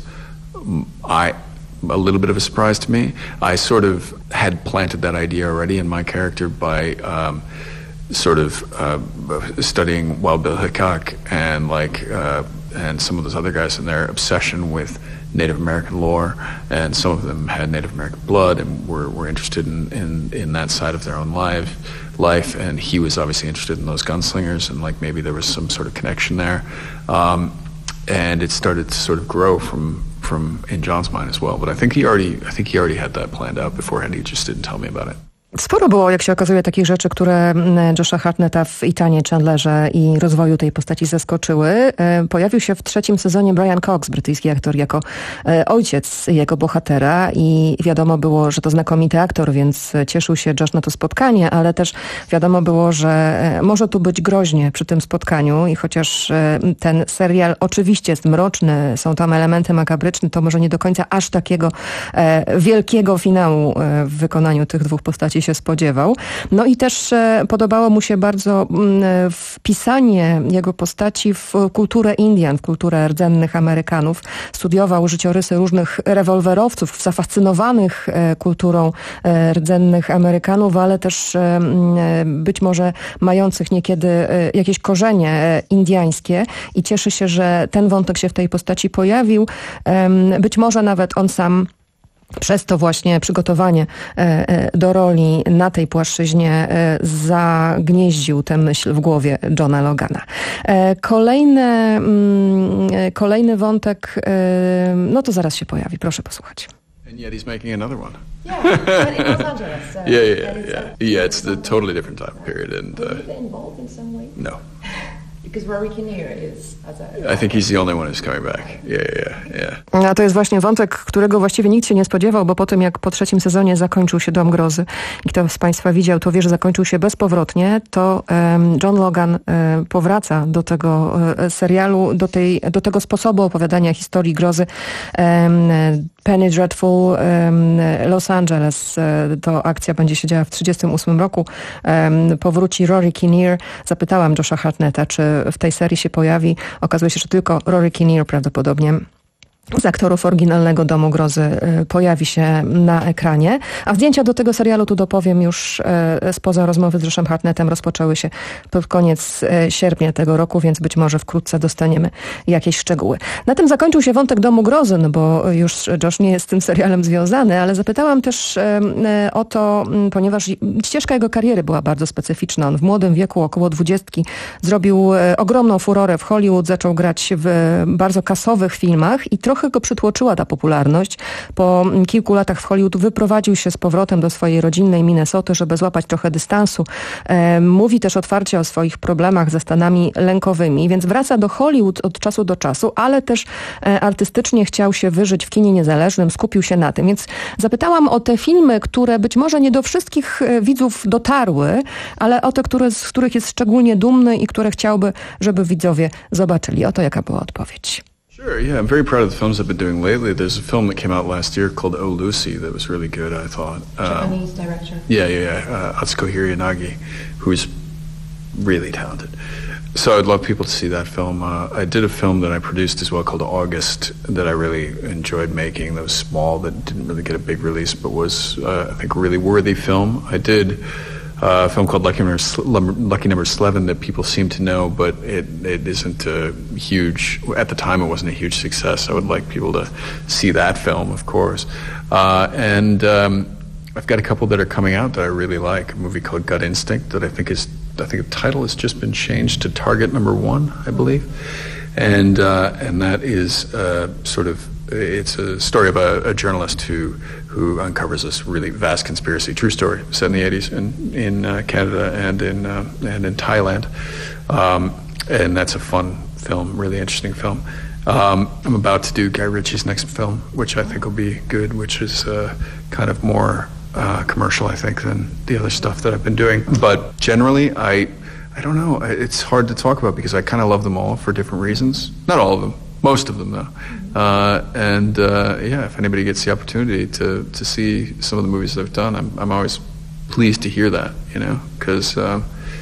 I. a little bit of a surprise to me. I sort of had planted that idea already in my character by um, sort of uh, studying Wild Bill Hickok and like uh, and some of those other guys and their obsession with Native American lore, and some of them had Native American blood and were, were interested in, in, in that side of their own life, life, and he was obviously interested in those gunslingers, and like maybe there was some sort of connection there. Um, and it started to sort of grow from from in John's mind as well. But I think he already I think he already had that planned out beforehand. He just didn't tell me about it. Sporo było, jak się okazuje, takich rzeczy, które Josha Hartnetta w Ethanie Chandlerze i rozwoju tej postaci zaskoczyły. Pojawił się w trzecim sezonie Brian Cox, brytyjski aktor, jako ojciec jego bohatera i wiadomo było, że to znakomity aktor, więc cieszył się Josh na to spotkanie, ale też wiadomo było, że może tu być groźnie przy tym spotkaniu i chociaż ten serial oczywiście jest mroczny, są tam elementy makabryczne, to może nie do końca aż takiego wielkiego finału w wykonaniu tych dwóch postaci się spodziewał. No i też e, podobało mu się bardzo m, wpisanie jego postaci w kulturę Indian, w kulturę rdzennych Amerykanów. Studiował życiorysy różnych rewolwerowców, zafascynowanych e, kulturą e, rdzennych Amerykanów, ale też e, być może mających niekiedy e, jakieś korzenie e, indiańskie i cieszy się, że ten wątek się w tej postaci pojawił. E, być może nawet on sam przez to właśnie przygotowanie do roli na tej płaszczyźnie zagnieździł tę myśl w głowie Johna Logana. Kolejny, kolejny wątek, no to zaraz się pojawi, proszę posłuchać. And yet he's making another one. Yeah, but in Los Angeles. Uh, yeah, yeah, yeah, yeah. Yeah, it's a totally different time period. And uh, Were you involved in some way? No. Because Rory Kinnear is as a... I think he's the only one who's coming back. Yeah, yeah, yeah. A to jest właśnie wątek, którego właściwie nikt się nie spodziewał, bo po tym jak po trzecim sezonie zakończył się Dom Grozy i kto z Państwa widział, to wie, że zakończył się bezpowrotnie, to um, John Logan um, powraca do tego um, serialu, do, tej, do tego sposobu opowiadania historii grozy. Um, Penny Dreadful, um, Los Angeles. To akcja będzie się działa w trzydziestym ósmym roku. Um, powróci Rory Kinnear. Zapytałam Josha Hartnetta, czy w tej serii się pojawi. Okazuje się, że tylko Rory Kinnear prawdopodobnie z aktorów oryginalnego Domu Grozy y, pojawi się na ekranie. A zdjęcia do tego serialu, tu dopowiem, już y, spoza rozmowy z Joshem Hartnettem rozpoczęły się pod koniec y, sierpnia tego roku, więc być może wkrótce dostaniemy jakieś szczegóły. Na tym zakończył się wątek Domu Grozy, no bo już Josh nie jest z tym serialem związany, ale zapytałam też y, y, o to, y, ponieważ ścieżka jego kariery była bardzo specyficzna. On w młodym wieku, około dwudziestki, zrobił y, ogromną furorę w Hollywood, zaczął grać w y, bardzo kasowych filmach i trochę Trochę go przytłoczyła ta popularność. Po kilku latach w Hollywood wyprowadził się z powrotem do swojej rodzinnej Minnesoty, żeby złapać trochę dystansu. E, mówi też otwarcie o swoich problemach ze stanami lękowymi, więc wraca do Hollywood od czasu do czasu, ale też e, artystycznie chciał się wyżyć w kinie niezależnym, skupił się na tym. Więc zapytałam o te filmy, które być może nie do wszystkich widzów dotarły, ale o te, które, z których jest szczególnie dumny i które chciałby, żeby widzowie zobaczyli. Oto jaka była odpowiedź. Sure, yeah, I'm very proud of the films I've been doing lately. There's a film that came out last year called Oh Lucy that was really good, I thought. Um, Japanese director. Yeah, yeah, yeah. Uh, Atsuko Hiranagi, who's really talented. So I'd love people to see that film. Uh, I did a film that I produced as well called August that I really enjoyed making. That was small, that didn't really get a big release, but was, uh, I think, a really worthy film. I did Uh, a film called Lucky Number, Lucky Number eleven that people seem to know, but it, it isn't a huge, at the time it wasn't a huge success. I would like people to see that film, of course. Uh, and um, I've got a couple that are coming out that I really like. A movie called Gut Instinct that I think is, I think the title has just been changed to Target Number One, I believe. And, uh, and that is uh, sort of, it's a story of a, a journalist who who uncovers this really vast conspiracy, true story, set in the eighties in in uh, Canada and in uh, and in Thailand, um, and that's a fun film, really interesting film. Um, I'm about to do Guy Ritchie's next film, which I think will be good, which is uh, kind of more uh, commercial, I think, than the other stuff that I've been doing. But generally, I I don't know. It's hard to talk about because I kind of love them all for different reasons. Not all of them. Most of them, though. Uh, and, uh, yeah, if anybody gets the opportunity to, to see some of the movies that I've done, I'm, I'm always pleased to hear that, you know, because um,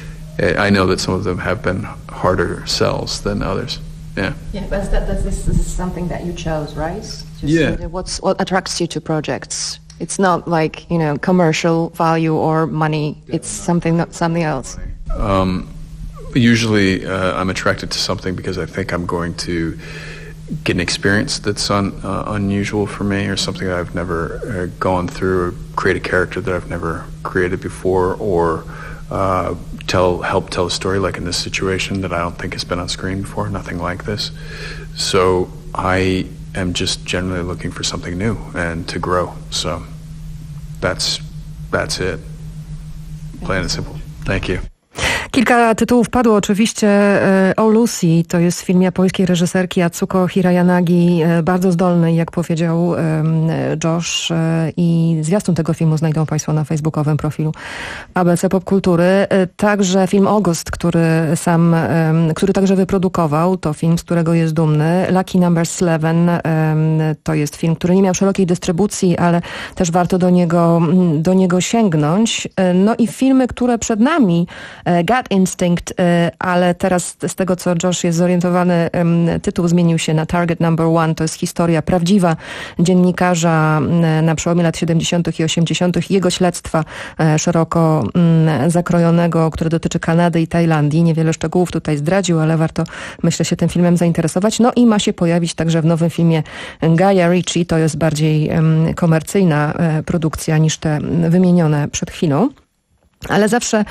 I know that some of them have been harder sells than others. Yeah. Yeah, but that, that, this, this is something that you chose, right? Just yeah. What's, what attracts you to projects? It's not like, you know, commercial value or money. It's something, something else. Um, usually uh, I'm attracted to something because I think I'm going to get an experience that's un, uh, unusual for me, or something that I've never uh, gone through, or create a character that I've never created before, or uh, tell help tell a story like in this situation that I don't think has been on screen before, nothing like this. So I am just generally looking for something new and to grow. So that's that's it. Plain and simple. Thank you. Kilka tytułów padło oczywiście. O Lucy to jest film japońskiej reżyserki Atsuko Hirayanagi, bardzo zdolnej, jak powiedział Josh, i zwiastun tego filmu znajdą Państwo na facebookowym profilu A B C Popkultury. Także film August, który sam, który także wyprodukował, to film, z którego jest dumny. Lucky Number Eleven to jest film, który nie miał szerokiej dystrybucji, ale też warto do niego, do niego sięgnąć. No i filmy, które przed nami, Gut Instinct, ale teraz z tego, co Josh jest zorientowany, tytuł zmienił się na Target Number One. To jest historia prawdziwa dziennikarza na przełomie lat siedemdziesiątych i osiemdziesiątych. Jego śledztwa szeroko zakrojonego, które dotyczy Kanady i Tajlandii. Niewiele szczegółów tutaj zdradził, ale warto, myślę, się tym filmem zainteresować. No i ma się pojawić także w nowym filmie Guya Ritchie. To jest bardziej komercyjna produkcja niż te wymienione przed chwilą. Ale zawsze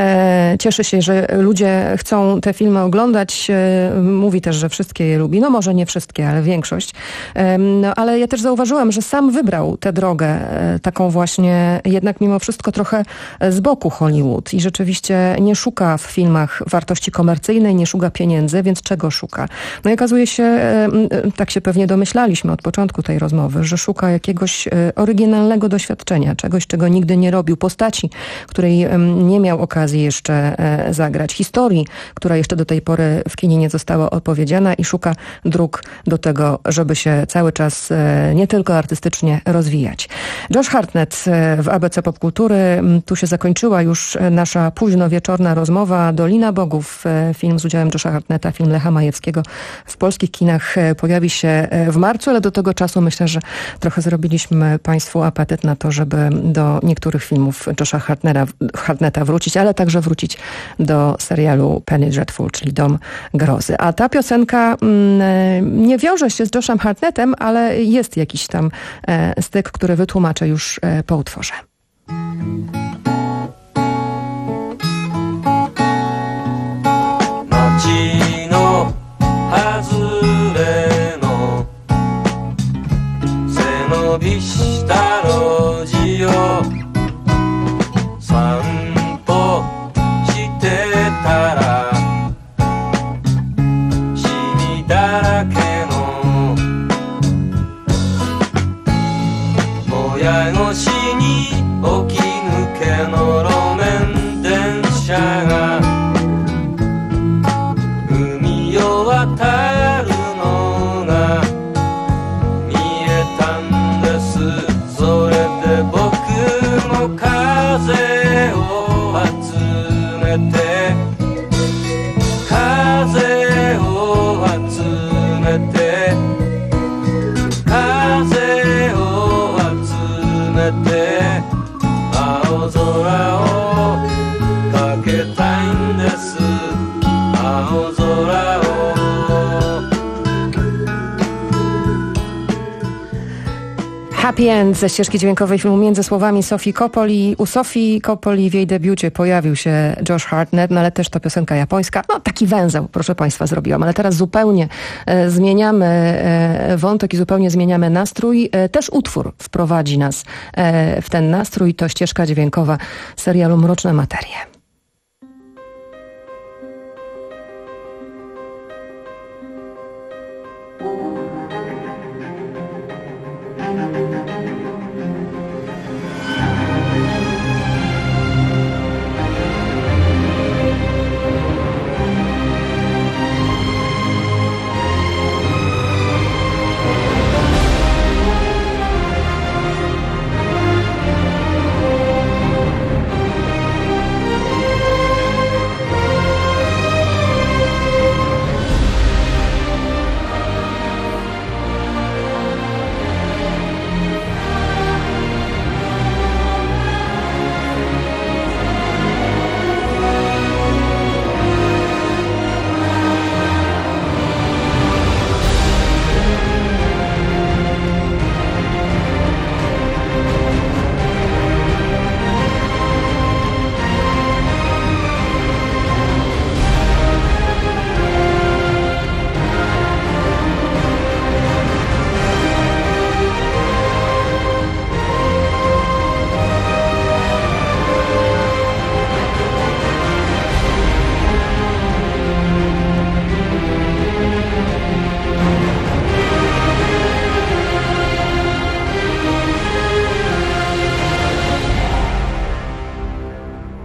e, cieszy się, że ludzie chcą te filmy oglądać. E, mówi też, że wszystkie je lubi. No może nie wszystkie, ale większość. E, no, ale ja też zauważyłam, że sam wybrał tę drogę, e, taką właśnie jednak mimo wszystko trochę z boku Hollywood. I rzeczywiście nie szuka w filmach wartości komercyjnej, nie szuka pieniędzy, więc czego szuka? No i okazuje się, e, tak się pewnie domyślaliśmy od początku tej rozmowy, że szuka jakiegoś e, oryginalnego doświadczenia, czegoś, czego nigdy nie robił, postaci, której nie miał okazji jeszcze zagrać, historii, która jeszcze do tej pory w kinie nie została opowiedziana, i szuka dróg do tego, żeby się cały czas nie tylko artystycznie rozwijać. Josh Hartnett w A B C Popkultury. Tu się zakończyła już nasza późno wieczorna rozmowa. Dolina Bogów, film z udziałem Josha Hartnetta, film Lecha Majewskiego, w polskich kinach pojawi się w marcu, ale do tego czasu myślę, że trochę zrobiliśmy Państwu apetyt na to, żeby do niektórych filmów Josha Hartnetta Hartnetta wrócić, ale także wrócić do serialu Penny Dreadful, czyli Dom Grozy. A ta piosenka mm, nie wiąże się z Joshem Hartnettem, ale jest jakiś tam e, styk, który wytłumaczę już e, po utworze. Happy End ze ścieżki dźwiękowej filmu Między słowami Sofii Coppoli. U Sofii Coppoli w jej debiucie pojawił się Josh Hartnett, no ale też to piosenka japońska. No taki węzeł, proszę Państwa, zrobiłam. Ale teraz zupełnie e, zmieniamy e, wątek i zupełnie zmieniamy nastrój. E, też utwór wprowadzi nas e, w ten nastrój. To ścieżka dźwiękowa serialu Mroczne Materie.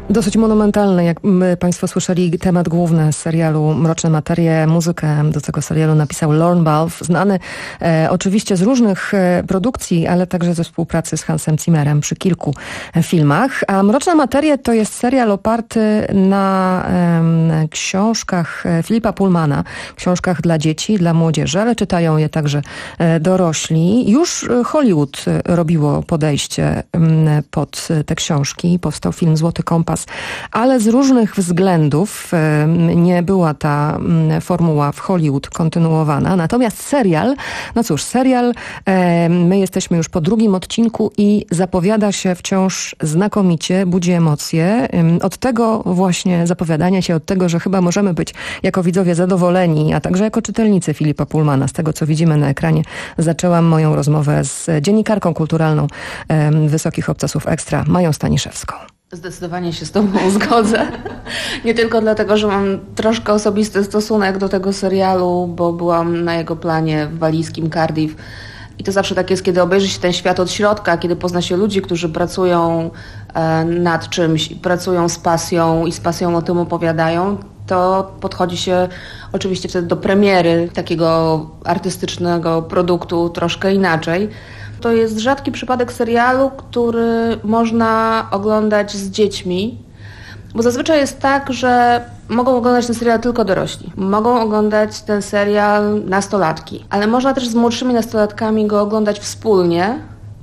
Dosyć monumentalny, jak my Państwo słyszeli, temat główny z serialu Mroczne Materie. Muzykę do tego serialu napisał Lorne Balfe, znany e, oczywiście z różnych e, produkcji, ale także ze współpracy z Hansem Zimmerem przy kilku e, filmach. A Mroczne Materie to jest serial oparty na e, książkach Philippa Pullmana, książkach dla dzieci, dla młodzieży, ale czytają je także e, dorośli. Już Hollywood robiło podejście e, pod te książki. Powstał film Złoty Kompas, ale z różnych względów nie była ta formuła w Hollywood kontynuowana. Natomiast serial, no cóż, serial, my jesteśmy już po drugim odcinku i zapowiada się wciąż znakomicie, budzi emocje. Od tego właśnie zapowiadania się, od tego, że chyba możemy być jako widzowie zadowoleni, a także jako czytelnicy Philippa Pullmana, z tego co widzimy na ekranie, zaczęłam moją rozmowę z dziennikarką kulturalną Wysokich Obcasów Ekstra, Mają Staniszewską. Zdecydowanie się z Tobą zgodzę. Nie tylko dlatego, że mam troszkę osobisty stosunek do tego serialu, bo byłam na jego planie w walijskim Cardiff. I to zawsze tak jest, kiedy obejrzy się ten świat od środka, kiedy pozna się ludzi, którzy pracują e, nad czymś, pracują z pasją i z pasją o tym opowiadają, to podchodzi się oczywiście wtedy do premiery takiego artystycznego produktu troszkę inaczej. To jest rzadki przypadek serialu, który można oglądać z dziećmi, bo zazwyczaj jest tak, że mogą oglądać ten serial tylko dorośli. Mogą oglądać ten serial nastolatki, ale można też z młodszymi nastolatkami go oglądać wspólnie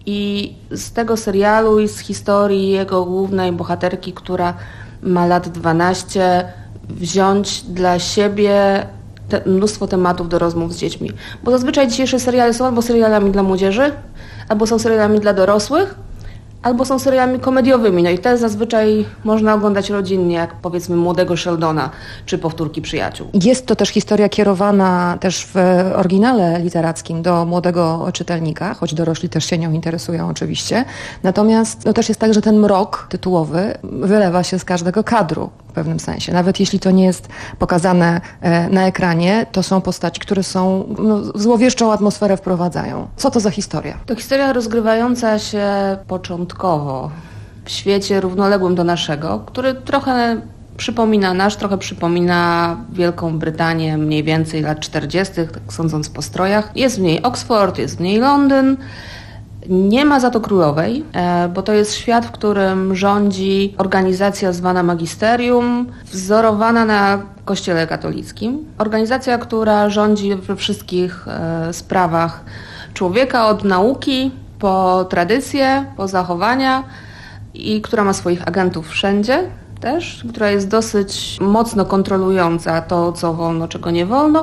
i z tego serialu i z historii jego głównej bohaterki, która ma lat dwanaście, wziąć dla siebie te, mnóstwo tematów do rozmów z dziećmi. Bo zazwyczaj dzisiejsze seriale są albo serialami dla młodzieży, albo są serialami dla dorosłych, albo są serialami komediowymi. No i te zazwyczaj można oglądać rodzinnie, jak powiedzmy Młodego Sheldona, czy Powtórki Przyjaciół. Jest to też historia kierowana też w oryginale literackim do młodego czytelnika, choć dorośli też się nią interesują oczywiście. Natomiast no też jest tak, że ten mrok tytułowy wylewa się z każdego kadru w pewnym sensie. Nawet jeśli to nie jest pokazane na ekranie, to są postaci, które są no, w złowieszczą atmosferę wprowadzają. Co to za historia? To historia rozgrywająca się początkowo w świecie równoległym do naszego, który trochę przypomina nasz, trochę przypomina Wielką Brytanię mniej więcej lat czterdziestych, tak sądząc po strojach. Jest w niej Oxford, jest w niej Londyn. Nie ma za to królowej, bo to jest świat, w którym rządzi organizacja zwana magisterium, wzorowana na Kościele katolickim. Organizacja, która rządzi we wszystkich sprawach człowieka, od nauki po tradycje, po zachowania i która ma swoich agentów wszędzie też, która jest dosyć mocno kontrolująca to, co wolno, czego nie wolno,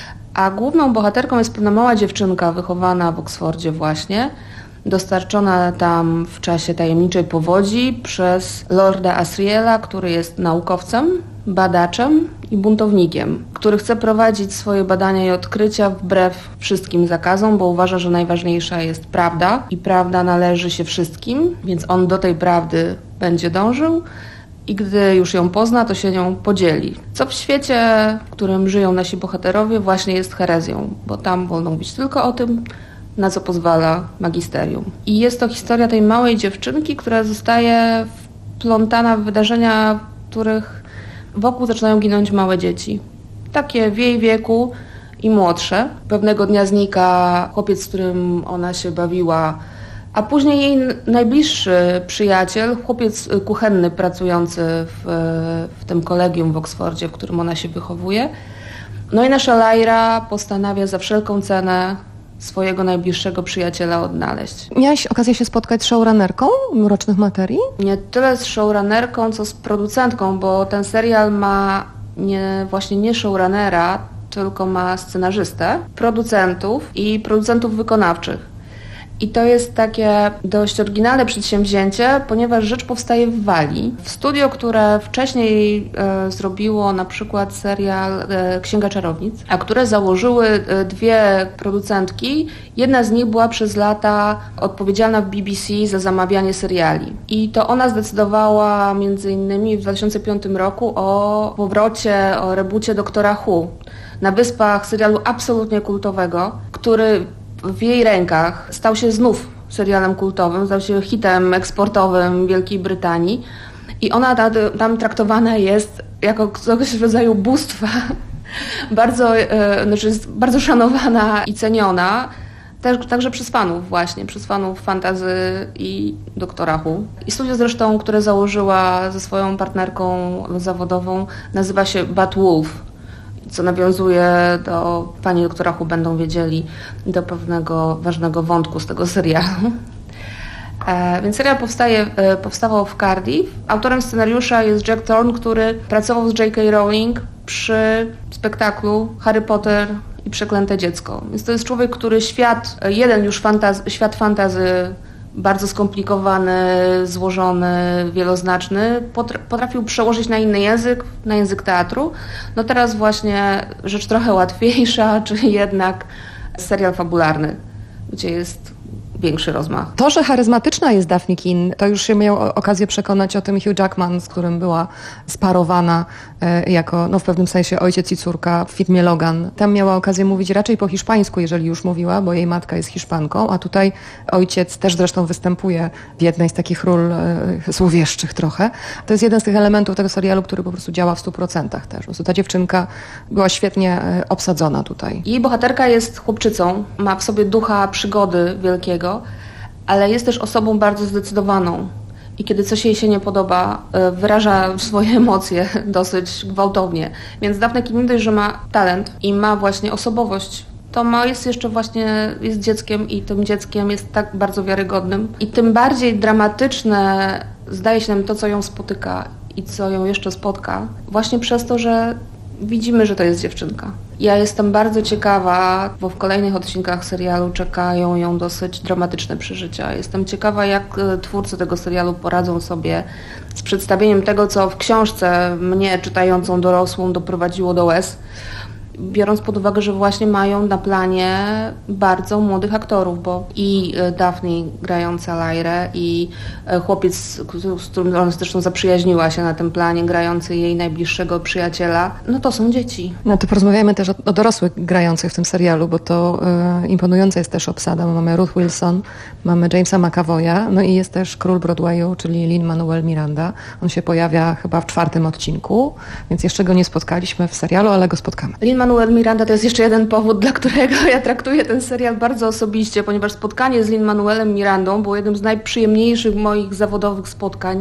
a główną bohaterką jest pewna mała dziewczynka wychowana w Oksfordzie właśnie, dostarczona tam w czasie tajemniczej powodzi przez Lorda Asriela, który jest naukowcem, badaczem i buntownikiem, który chce prowadzić swoje badania i odkrycia wbrew wszystkim zakazom, bo uważa, że najważniejsza jest prawda i prawda należy się wszystkim, więc on do tej prawdy będzie dążył i gdy już ją pozna, to się nią podzieli. Co w świecie, w którym żyją nasi bohaterowie, właśnie jest herezją, bo tam wolno mówić tylko o tym, na co pozwala magisterium. I jest to historia tej małej dziewczynki, która zostaje wplątana w wydarzenia, w których wokół zaczynają ginąć małe dzieci. Takie w jej wieku i młodsze. Pewnego dnia znika chłopiec, z którym ona się bawiła, a później jej najbliższy przyjaciel, chłopiec kuchenny pracujący w, w tym kolegium w Oksfordzie, w którym ona się wychowuje. No i nasza Lyra postanawia za wszelką cenę swojego najbliższego przyjaciela odnaleźć. Miałaś okazję się spotkać z showrunnerką Mrocznych Materii? Nie tyle z showrunnerką, co z producentką, bo ten serial ma nie, właśnie nie showrunnera, tylko ma scenarzystę, producentów i producentów wykonawczych. I to jest takie dość oryginalne przedsięwzięcie, ponieważ rzecz powstaje w Walii. W studio, które wcześniej e, zrobiło na przykład serial e, Księga Czarownic, a które założyły e, dwie producentki. Jedna z nich była przez lata odpowiedzialna w B B C za zamawianie seriali. I to ona zdecydowała między innymi w dwa tysiące piątym roku o powrocie, o reboocie Doktora Who na Wyspach, serialu absolutnie kultowego, który w jej rękach stał się znów serialem kultowym, stał się hitem eksportowym Wielkiej Brytanii I ona ta, tam traktowana jest jako coś w rodzaju bóstwa, bardzo, e, znaczy jest bardzo szanowana i ceniona, też, także przez fanów właśnie, przez fanów fantasy i Doktora Who. I studio zresztą, które założyła ze swoją partnerką zawodową, nazywa się Bad Wolf, co nawiązuje do, pani Doktora Who będą wiedzieli, do pewnego ważnego wątku z tego serialu. E, więc serial powstaje, e, powstawał w Cardiff. Autorem scenariusza jest Jack Thorne, który pracował z J K Rowling przy spektaklu Harry Potter i Przeklęte Dziecko. Więc to jest człowiek, który świat, jeden już fantaz, świat fantazy, bardzo skomplikowany, złożony, wieloznaczny, potrafił przełożyć na inny język, na język teatru. No teraz właśnie rzecz trochę łatwiejsza, czyli jednak serial fabularny, gdzie jest większy rozmach. To, że charyzmatyczna jest Daphne Keane, to już się miał okazję przekonać o tym Hugh Jackman, z którym była sparowana e, jako, no w pewnym sensie ojciec i córka w filmie Logan. Tam miała okazję mówić raczej po hiszpańsku, jeżeli już mówiła, bo jej matka jest Hiszpanką, a tutaj ojciec też zresztą występuje w jednej z takich ról e, złowieszczych trochę. To jest jeden z tych elementów tego serialu, który po prostu działa w stu procentach też. Po prostu ta dziewczynka była świetnie e, obsadzona tutaj. Jej bohaterka jest chłopczycą, ma w sobie ducha przygody wielkiego, ale jest też osobą bardzo zdecydowaną i kiedy coś jej się nie podoba, wyraża swoje emocje dosyć gwałtownie. Więc Daphne Keane dość, że ma talent i ma właśnie osobowość, to ma, jest jeszcze właśnie, jest dzieckiem i tym dzieckiem jest tak bardzo wiarygodnym. I tym bardziej dramatyczne zdaje się nam to, co ją spotyka i co ją jeszcze spotka, właśnie przez to, że widzimy, że to jest dziewczynka. Ja jestem bardzo ciekawa, bo w kolejnych odcinkach serialu czekają ją dosyć dramatyczne przeżycia. Jestem ciekawa, jak twórcy tego serialu poradzą sobie z przedstawieniem tego, co w książce mnie, czytającą dorosłą, doprowadziło do łez. Biorąc pod uwagę, że właśnie mają na planie bardzo młodych aktorów, bo i Daphne grająca Lyrę i chłopiec, z którym ona zresztą zaprzyjaźniła się na tym planie, grający jej najbliższego przyjaciela, no to są dzieci. No to porozmawiajmy też o, o dorosłych grających w tym serialu, bo to y, imponująca jest też obsada. Mamy Ruth Wilson, mamy Jamesa McAvoya, no i jest też król Broadwayu, czyli Lin-Manuel Miranda. On się pojawia chyba w czwartym odcinku, więc jeszcze go nie spotkaliśmy w serialu, ale go spotkamy. Lin-Manuel Miranda to jest jeszcze jeden powód, dla którego ja traktuję ten serial bardzo osobiście, ponieważ spotkanie z Lin-Manuelem Mirandą było jednym z najprzyjemniejszych moich zawodowych spotkań.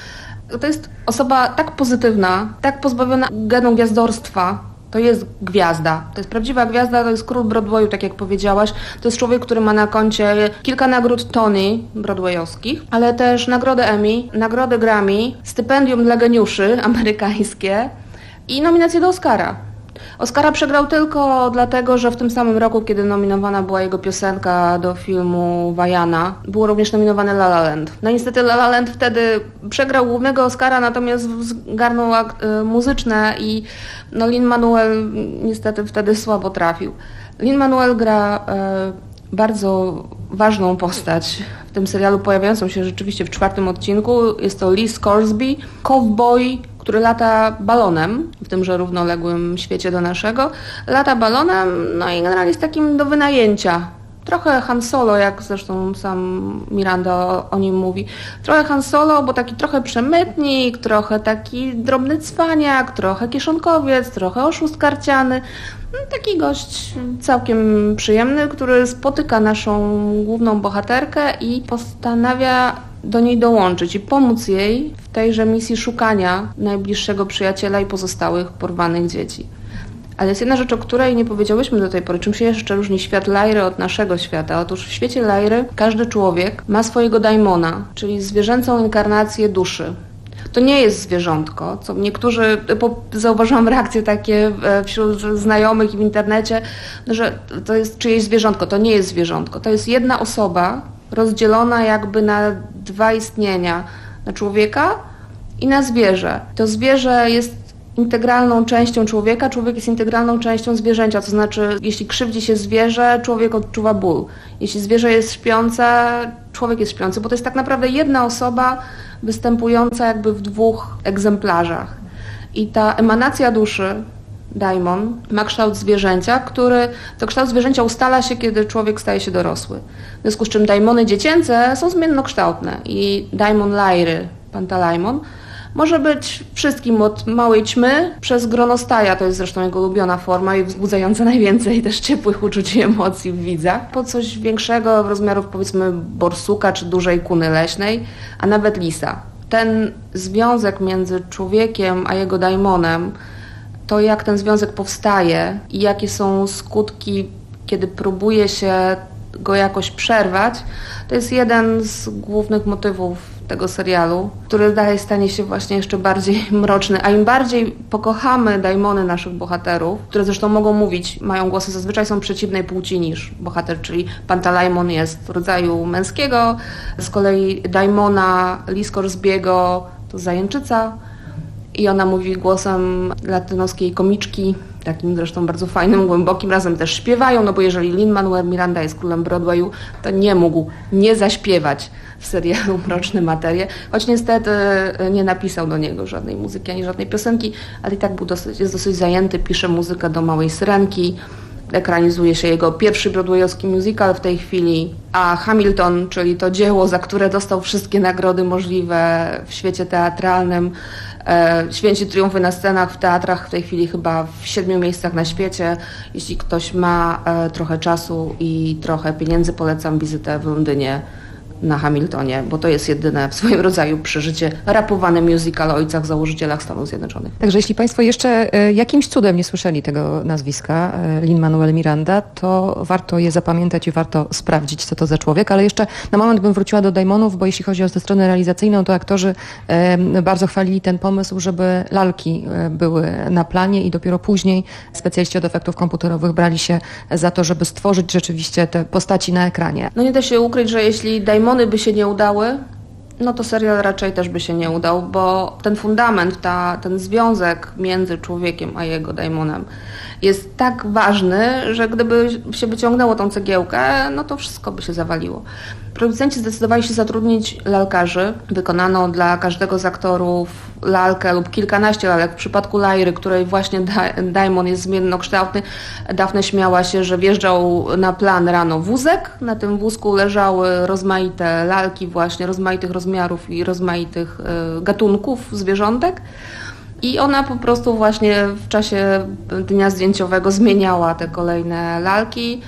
To jest osoba tak pozytywna, tak pozbawiona genu gwiazdorstwa. To jest gwiazda. To jest prawdziwa gwiazda, to jest król Broadwayu, tak jak powiedziałaś. To jest człowiek, który ma na koncie kilka nagród Tony broadwayowskich, ale też nagrodę Emmy, nagrodę Grammy, stypendium dla geniuszy amerykańskie i nominację do Oscara. Oscara przegrał tylko dlatego, że w tym samym roku, kiedy nominowana była jego piosenka do filmu Vaiana, było również nominowane La La Land. No niestety La La Land wtedy przegrał głównego Oscara, natomiast zgarnął y, muzyczne i no, Lin-Manuel niestety wtedy słabo trafił. Lin-Manuel gra y, bardzo ważną postać w tym serialu, pojawiającą się rzeczywiście w czwartym odcinku. Jest to Lee Scoresby, cowboy, który lata balonem, w tymże równoległym świecie do naszego, lata balonem, no i generalnie jest takim do wynajęcia. Trochę Han Solo, jak zresztą sam Miranda o, o nim mówi. Trochę Han Solo, bo taki trochę przemytnik, trochę taki drobny cwaniak, trochę kieszonkowiec, trochę oszust karciany. No, taki gość całkiem przyjemny, który spotyka naszą główną bohaterkę i postanawia do niej dołączyć i pomóc jej w tejże misji szukania najbliższego przyjaciela i pozostałych porwanych dzieci. Ale jest jedna rzecz, o której nie powiedziałyśmy do tej pory, czym się jeszcze różni świat Lyry od naszego świata. Otóż w świecie Lyry każdy człowiek ma swojego daimona, czyli zwierzęcą inkarnację duszy. To nie jest zwierzątko, co niektórzy, bo zauważyłam reakcje takie wśród znajomych i w internecie, że to jest czyjeś zwierzątko. To nie jest zwierzątko, to jest jedna osoba rozdzielona jakby na dwa istnienia, na człowieka i na zwierzę. To zwierzę jest integralną częścią człowieka, człowiek jest integralną częścią zwierzęcia, to znaczy jeśli krzywdzi się zwierzę, człowiek odczuwa ból. Jeśli zwierzę jest śpiące, człowiek jest śpiący, bo to jest tak naprawdę jedna osoba występująca jakby w dwóch egzemplarzach. I ta emanacja duszy, daimon, ma kształt zwierzęcia, który, to kształt zwierzęcia ustala się, kiedy człowiek staje się dorosły. W związku z czym daimony dziecięce są zmiennokształtne i daimon Lyry, Pantalaimon, Może być wszystkim, od małej ćmy przez gronostaja, to jest zresztą jego ulubiona forma i wzbudzająca najwięcej też ciepłych uczuć i emocji w widzach, po coś większego rozmiarów, powiedzmy borsuka czy dużej kuny leśnej, a nawet lisa. Ten związek między człowiekiem a jego daimonem, to jak ten związek powstaje i jakie są skutki, kiedy próbuje się go jakoś przerwać, to jest jeden z głównych motywów tego serialu, który dalej stanie się właśnie jeszcze bardziej mroczny, a im bardziej pokochamy daimony naszych bohaterów, które zresztą mogą mówić, mają głosy, zazwyczaj są przeciwnej płci niż bohater, czyli Pantalaimon jest rodzaju męskiego, z kolei daimona Liskorzbiego to zajęczyca i ona mówi głosem latynoskiej komiczki, takim zresztą bardzo fajnym, głębokim, razem też śpiewają, no bo jeżeli Lin-Manuel Miranda jest królem Broadwayu, to nie mógł nie zaśpiewać w serialu Mroczne Materie, choć niestety nie napisał do niego żadnej muzyki ani żadnej piosenki, ale i tak był dosyć, jest dosyć zajęty, pisze muzykę do Małej Syrenki, ekranizuje się jego pierwszy broadwayowski musical w tej chwili, a Hamilton, czyli to dzieło, za które dostał wszystkie nagrody możliwe w świecie teatralnym, e, święci triumfy na scenach w teatrach w tej chwili chyba w siedmiu miejscach na świecie. Jeśli ktoś ma e, trochę czasu i trochę pieniędzy, polecam wizytę w Londynie na Hamiltonie, bo to jest jedyne w swoim rodzaju przeżycie rapowane musical o ojcach założycielach Stanów Zjednoczonych. Także jeśli Państwo jeszcze jakimś cudem nie słyszeli tego nazwiska, Lin-Manuel Miranda, to warto je zapamiętać i warto sprawdzić, co to za człowiek, ale jeszcze na moment bym wróciła do Daimonów, bo jeśli chodzi o tę stronę realizacyjną, to aktorzy bardzo chwalili ten pomysł, żeby lalki były na planie i dopiero później specjaliści od efektów komputerowych brali się za to, żeby stworzyć rzeczywiście te postaci na ekranie. No nie da się ukryć, że jeśli Daimony by się nie udały, no to serial raczej też by się nie udał, bo ten fundament, ta, ten związek między człowiekiem a jego daimonem jest tak ważny, że gdyby się wyciągnęło tą cegiełkę, no to wszystko by się zawaliło. Producenci zdecydowali się zatrudnić lalkarzy. Wykonano dla każdego z aktorów lalkę lub kilkanaście lalek. W przypadku Lairy, której właśnie daimon jest zmiennokształtny, Daphne śmiała się, że wjeżdżał na plan rano wózek. Na tym wózku leżały rozmaite lalki właśnie, rozmaitych rozmiarów i rozmaitych gatunków zwierzątek. I ona po prostu właśnie w czasie dnia zdjęciowego zmieniała te kolejne lalki.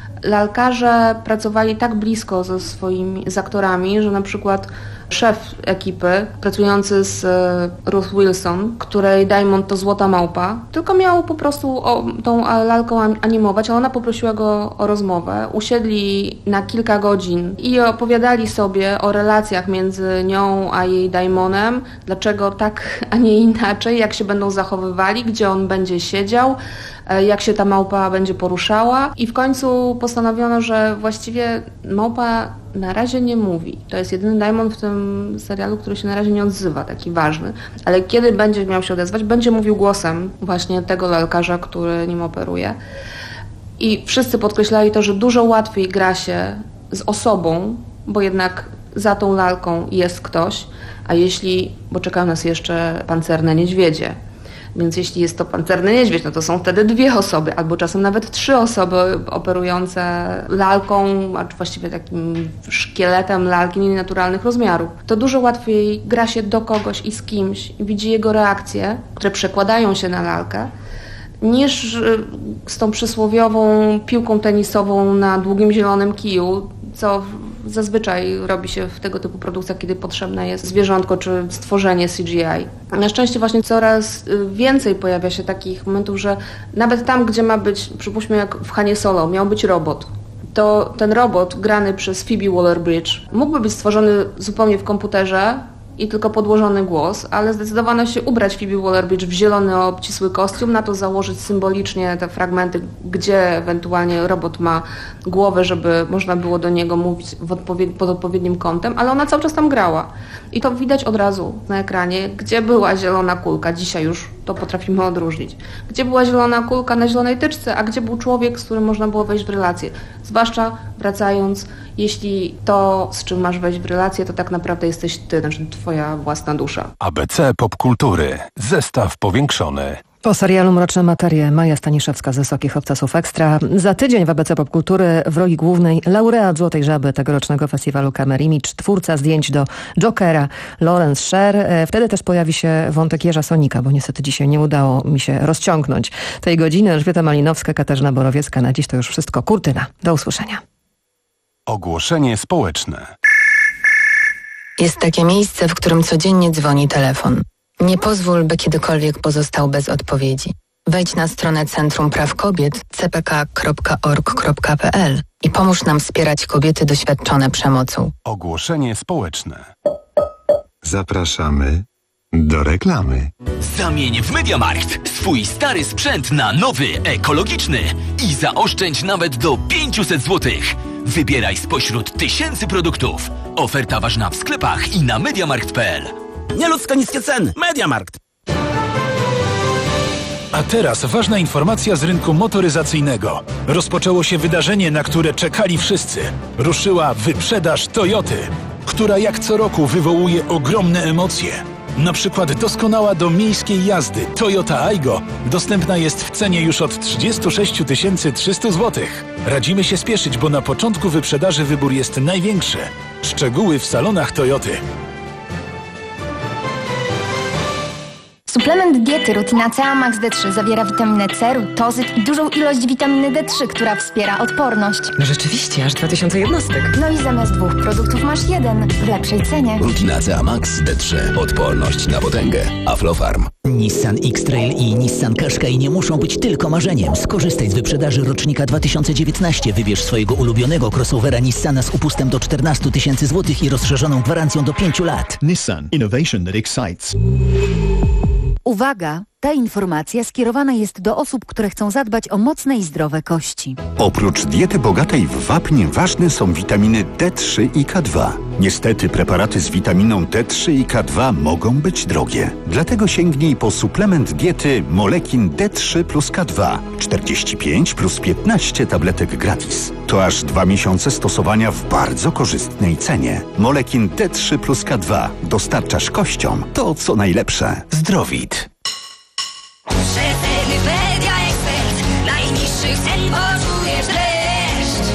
Lalkarze pracowali tak blisko ze swoimi z aktorami, że na przykład szef ekipy, pracujący z Ruth Wilson, której Daimon to złota małpa, tylko miał po prostu o, tą lalką animować, a ona poprosiła go o rozmowę. Usiedli na kilka godzin i opowiadali sobie o relacjach między nią a jej Daimonem, dlaczego tak, a nie inaczej, jak się będą zachowywali, gdzie on będzie siedział, jak się ta małpa będzie poruszała i w końcu postanowiono, że właściwie małpa na razie nie mówi. To jest jedyny daimon w tym serialu, który się na razie nie odzywa, taki ważny. Ale kiedy będzie miał się odezwać, będzie mówił głosem właśnie tego lalkarza, który nim operuje. I wszyscy podkreślali to, że dużo łatwiej gra się z osobą, bo jednak za tą lalką jest ktoś, a jeśli, bo czekają nas jeszcze pancerne niedźwiedzie, więc jeśli jest to pancerny niedźwiedź, no to są wtedy dwie osoby, albo czasem nawet trzy osoby operujące lalką, a właściwie takim szkieletem lalki nienaturalnych rozmiarów. To dużo łatwiej gra się do kogoś i z kimś i widzi jego reakcje, które przekładają się na lalkę, niż z tą przysłowiową piłką tenisową na długim zielonym kiju, co zazwyczaj robi się w tego typu produkcjach, kiedy potrzebne jest zwierzątko czy stworzenie C G I. Na szczęście właśnie coraz więcej pojawia się takich momentów, że nawet tam, gdzie ma być, przypuśćmy jak w Hanie Solo, miał być robot, to ten robot grany przez Phoebe Waller-Bridge mógłby być stworzony zupełnie w komputerze i tylko podłożony głos, ale zdecydowano się ubrać Phoebe Waller-Bridge w zielony, obcisły kostium, na to założyć symbolicznie te fragmenty, gdzie ewentualnie robot ma głowę, żeby można było do niego mówić w odpowied- pod odpowiednim kątem, ale ona cały czas tam grała. I to widać od razu na ekranie, gdzie była zielona kulka, dzisiaj już to potrafimy odróżnić. Gdzie była zielona kulka na zielonej tyczce, a gdzie był człowiek, z którym można było wejść w relację. Zwłaszcza wracając, jeśli to, z czym masz wejść w relację, to tak naprawdę jesteś ty, znaczy twoja własna dusza. A B C Popkultury. Zestaw powiększony. Po serialu Mroczne materie Maja Staniszewska z Wysokich Obcasów Ekstra. Za tydzień w A B C Popkultury w roli głównej laureat Złotej Żaby tegorocznego festiwalu Camera Image, twórca zdjęć do Jokera, Lawrence Sher. Wtedy też pojawi się wątek Jerza Sonika, bo niestety dzisiaj nie udało mi się rozciągnąć tej godziny. Elżbieta Malinowska, Katarzyna Borowiecka. Na dziś to już wszystko. Kurtyna. Do usłyszenia. Ogłoszenie społeczne. Jest takie miejsce, w którym codziennie dzwoni telefon. Nie pozwól, by kiedykolwiek pozostał bez odpowiedzi. Wejdź na stronę Centrum Praw Kobiet c p k kropka org kropka p l i pomóż nam wspierać kobiety doświadczone przemocą. Ogłoszenie społeczne. Zapraszamy do reklamy. Zamień w MediaMarkt swój stary sprzęt na nowy, ekologiczny i zaoszczędź nawet do pięćset złotych. Wybieraj spośród tysięcy produktów. Oferta ważna w sklepach i na mediamarkt kropka p l. Nieludzko niskie ceny. MediaMarkt. A teraz ważna informacja z rynku motoryzacyjnego. Rozpoczęło się wydarzenie, na które czekali wszyscy. Ruszyła wyprzedaż Toyoty, która jak co roku wywołuje ogromne emocje. Na przykład doskonała do miejskiej jazdy Toyota Aygo dostępna jest w cenie już od trzydzieści sześć tysięcy trzysta złotych. Radzimy się spieszyć, bo na początku wyprzedaży wybór jest największy. Szczegóły w salonach Toyoty. Suplement diety Rutina C A Max D trzy zawiera witaminę C, rutozyt i dużą ilość witaminy D trzy, która wspiera odporność. No rzeczywiście, aż dwa tysiące jednostek. No i zamiast dwóch produktów masz jeden w lepszej cenie. Rutina C A Max D trzy. Odporność na potęgę. Aflofarm. Nissan X-Trail i Nissan Qashqai nie muszą być tylko marzeniem. Skorzystaj z wyprzedaży rocznika dwa tysiące dziewiętnaście. Wybierz swojego ulubionego crossovera Nissana z upustem do czternaście tysięcy złotych i rozszerzoną gwarancją do pięciu lat. Nissan. Innovation that excites. Uwaga! Ta informacja skierowana jest do osób, które chcą zadbać o mocne i zdrowe kości. Oprócz diety bogatej w wapń ważne są witaminy D trzy i K dwa. Niestety preparaty z witaminą D trzy i K dwa mogą być drogie. Dlatego sięgnij po suplement diety Molekin D trzy plus K dwa. czterdzieści pięć plus piętnaście tabletek gratis. To aż dwa miesiące stosowania w bardzo korzystnej cenie. Molekin D trzy plus K dwa. Dostarczasz kościom to, co najlepsze. Zdrowit. Rzetelny Media Expert. Najniższych cen poczujesz dreszcz.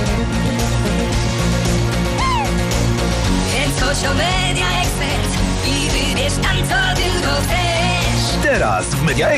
Więc chodź o Media Expert i wybierz tam, co tylko chcesz. Teraz w Media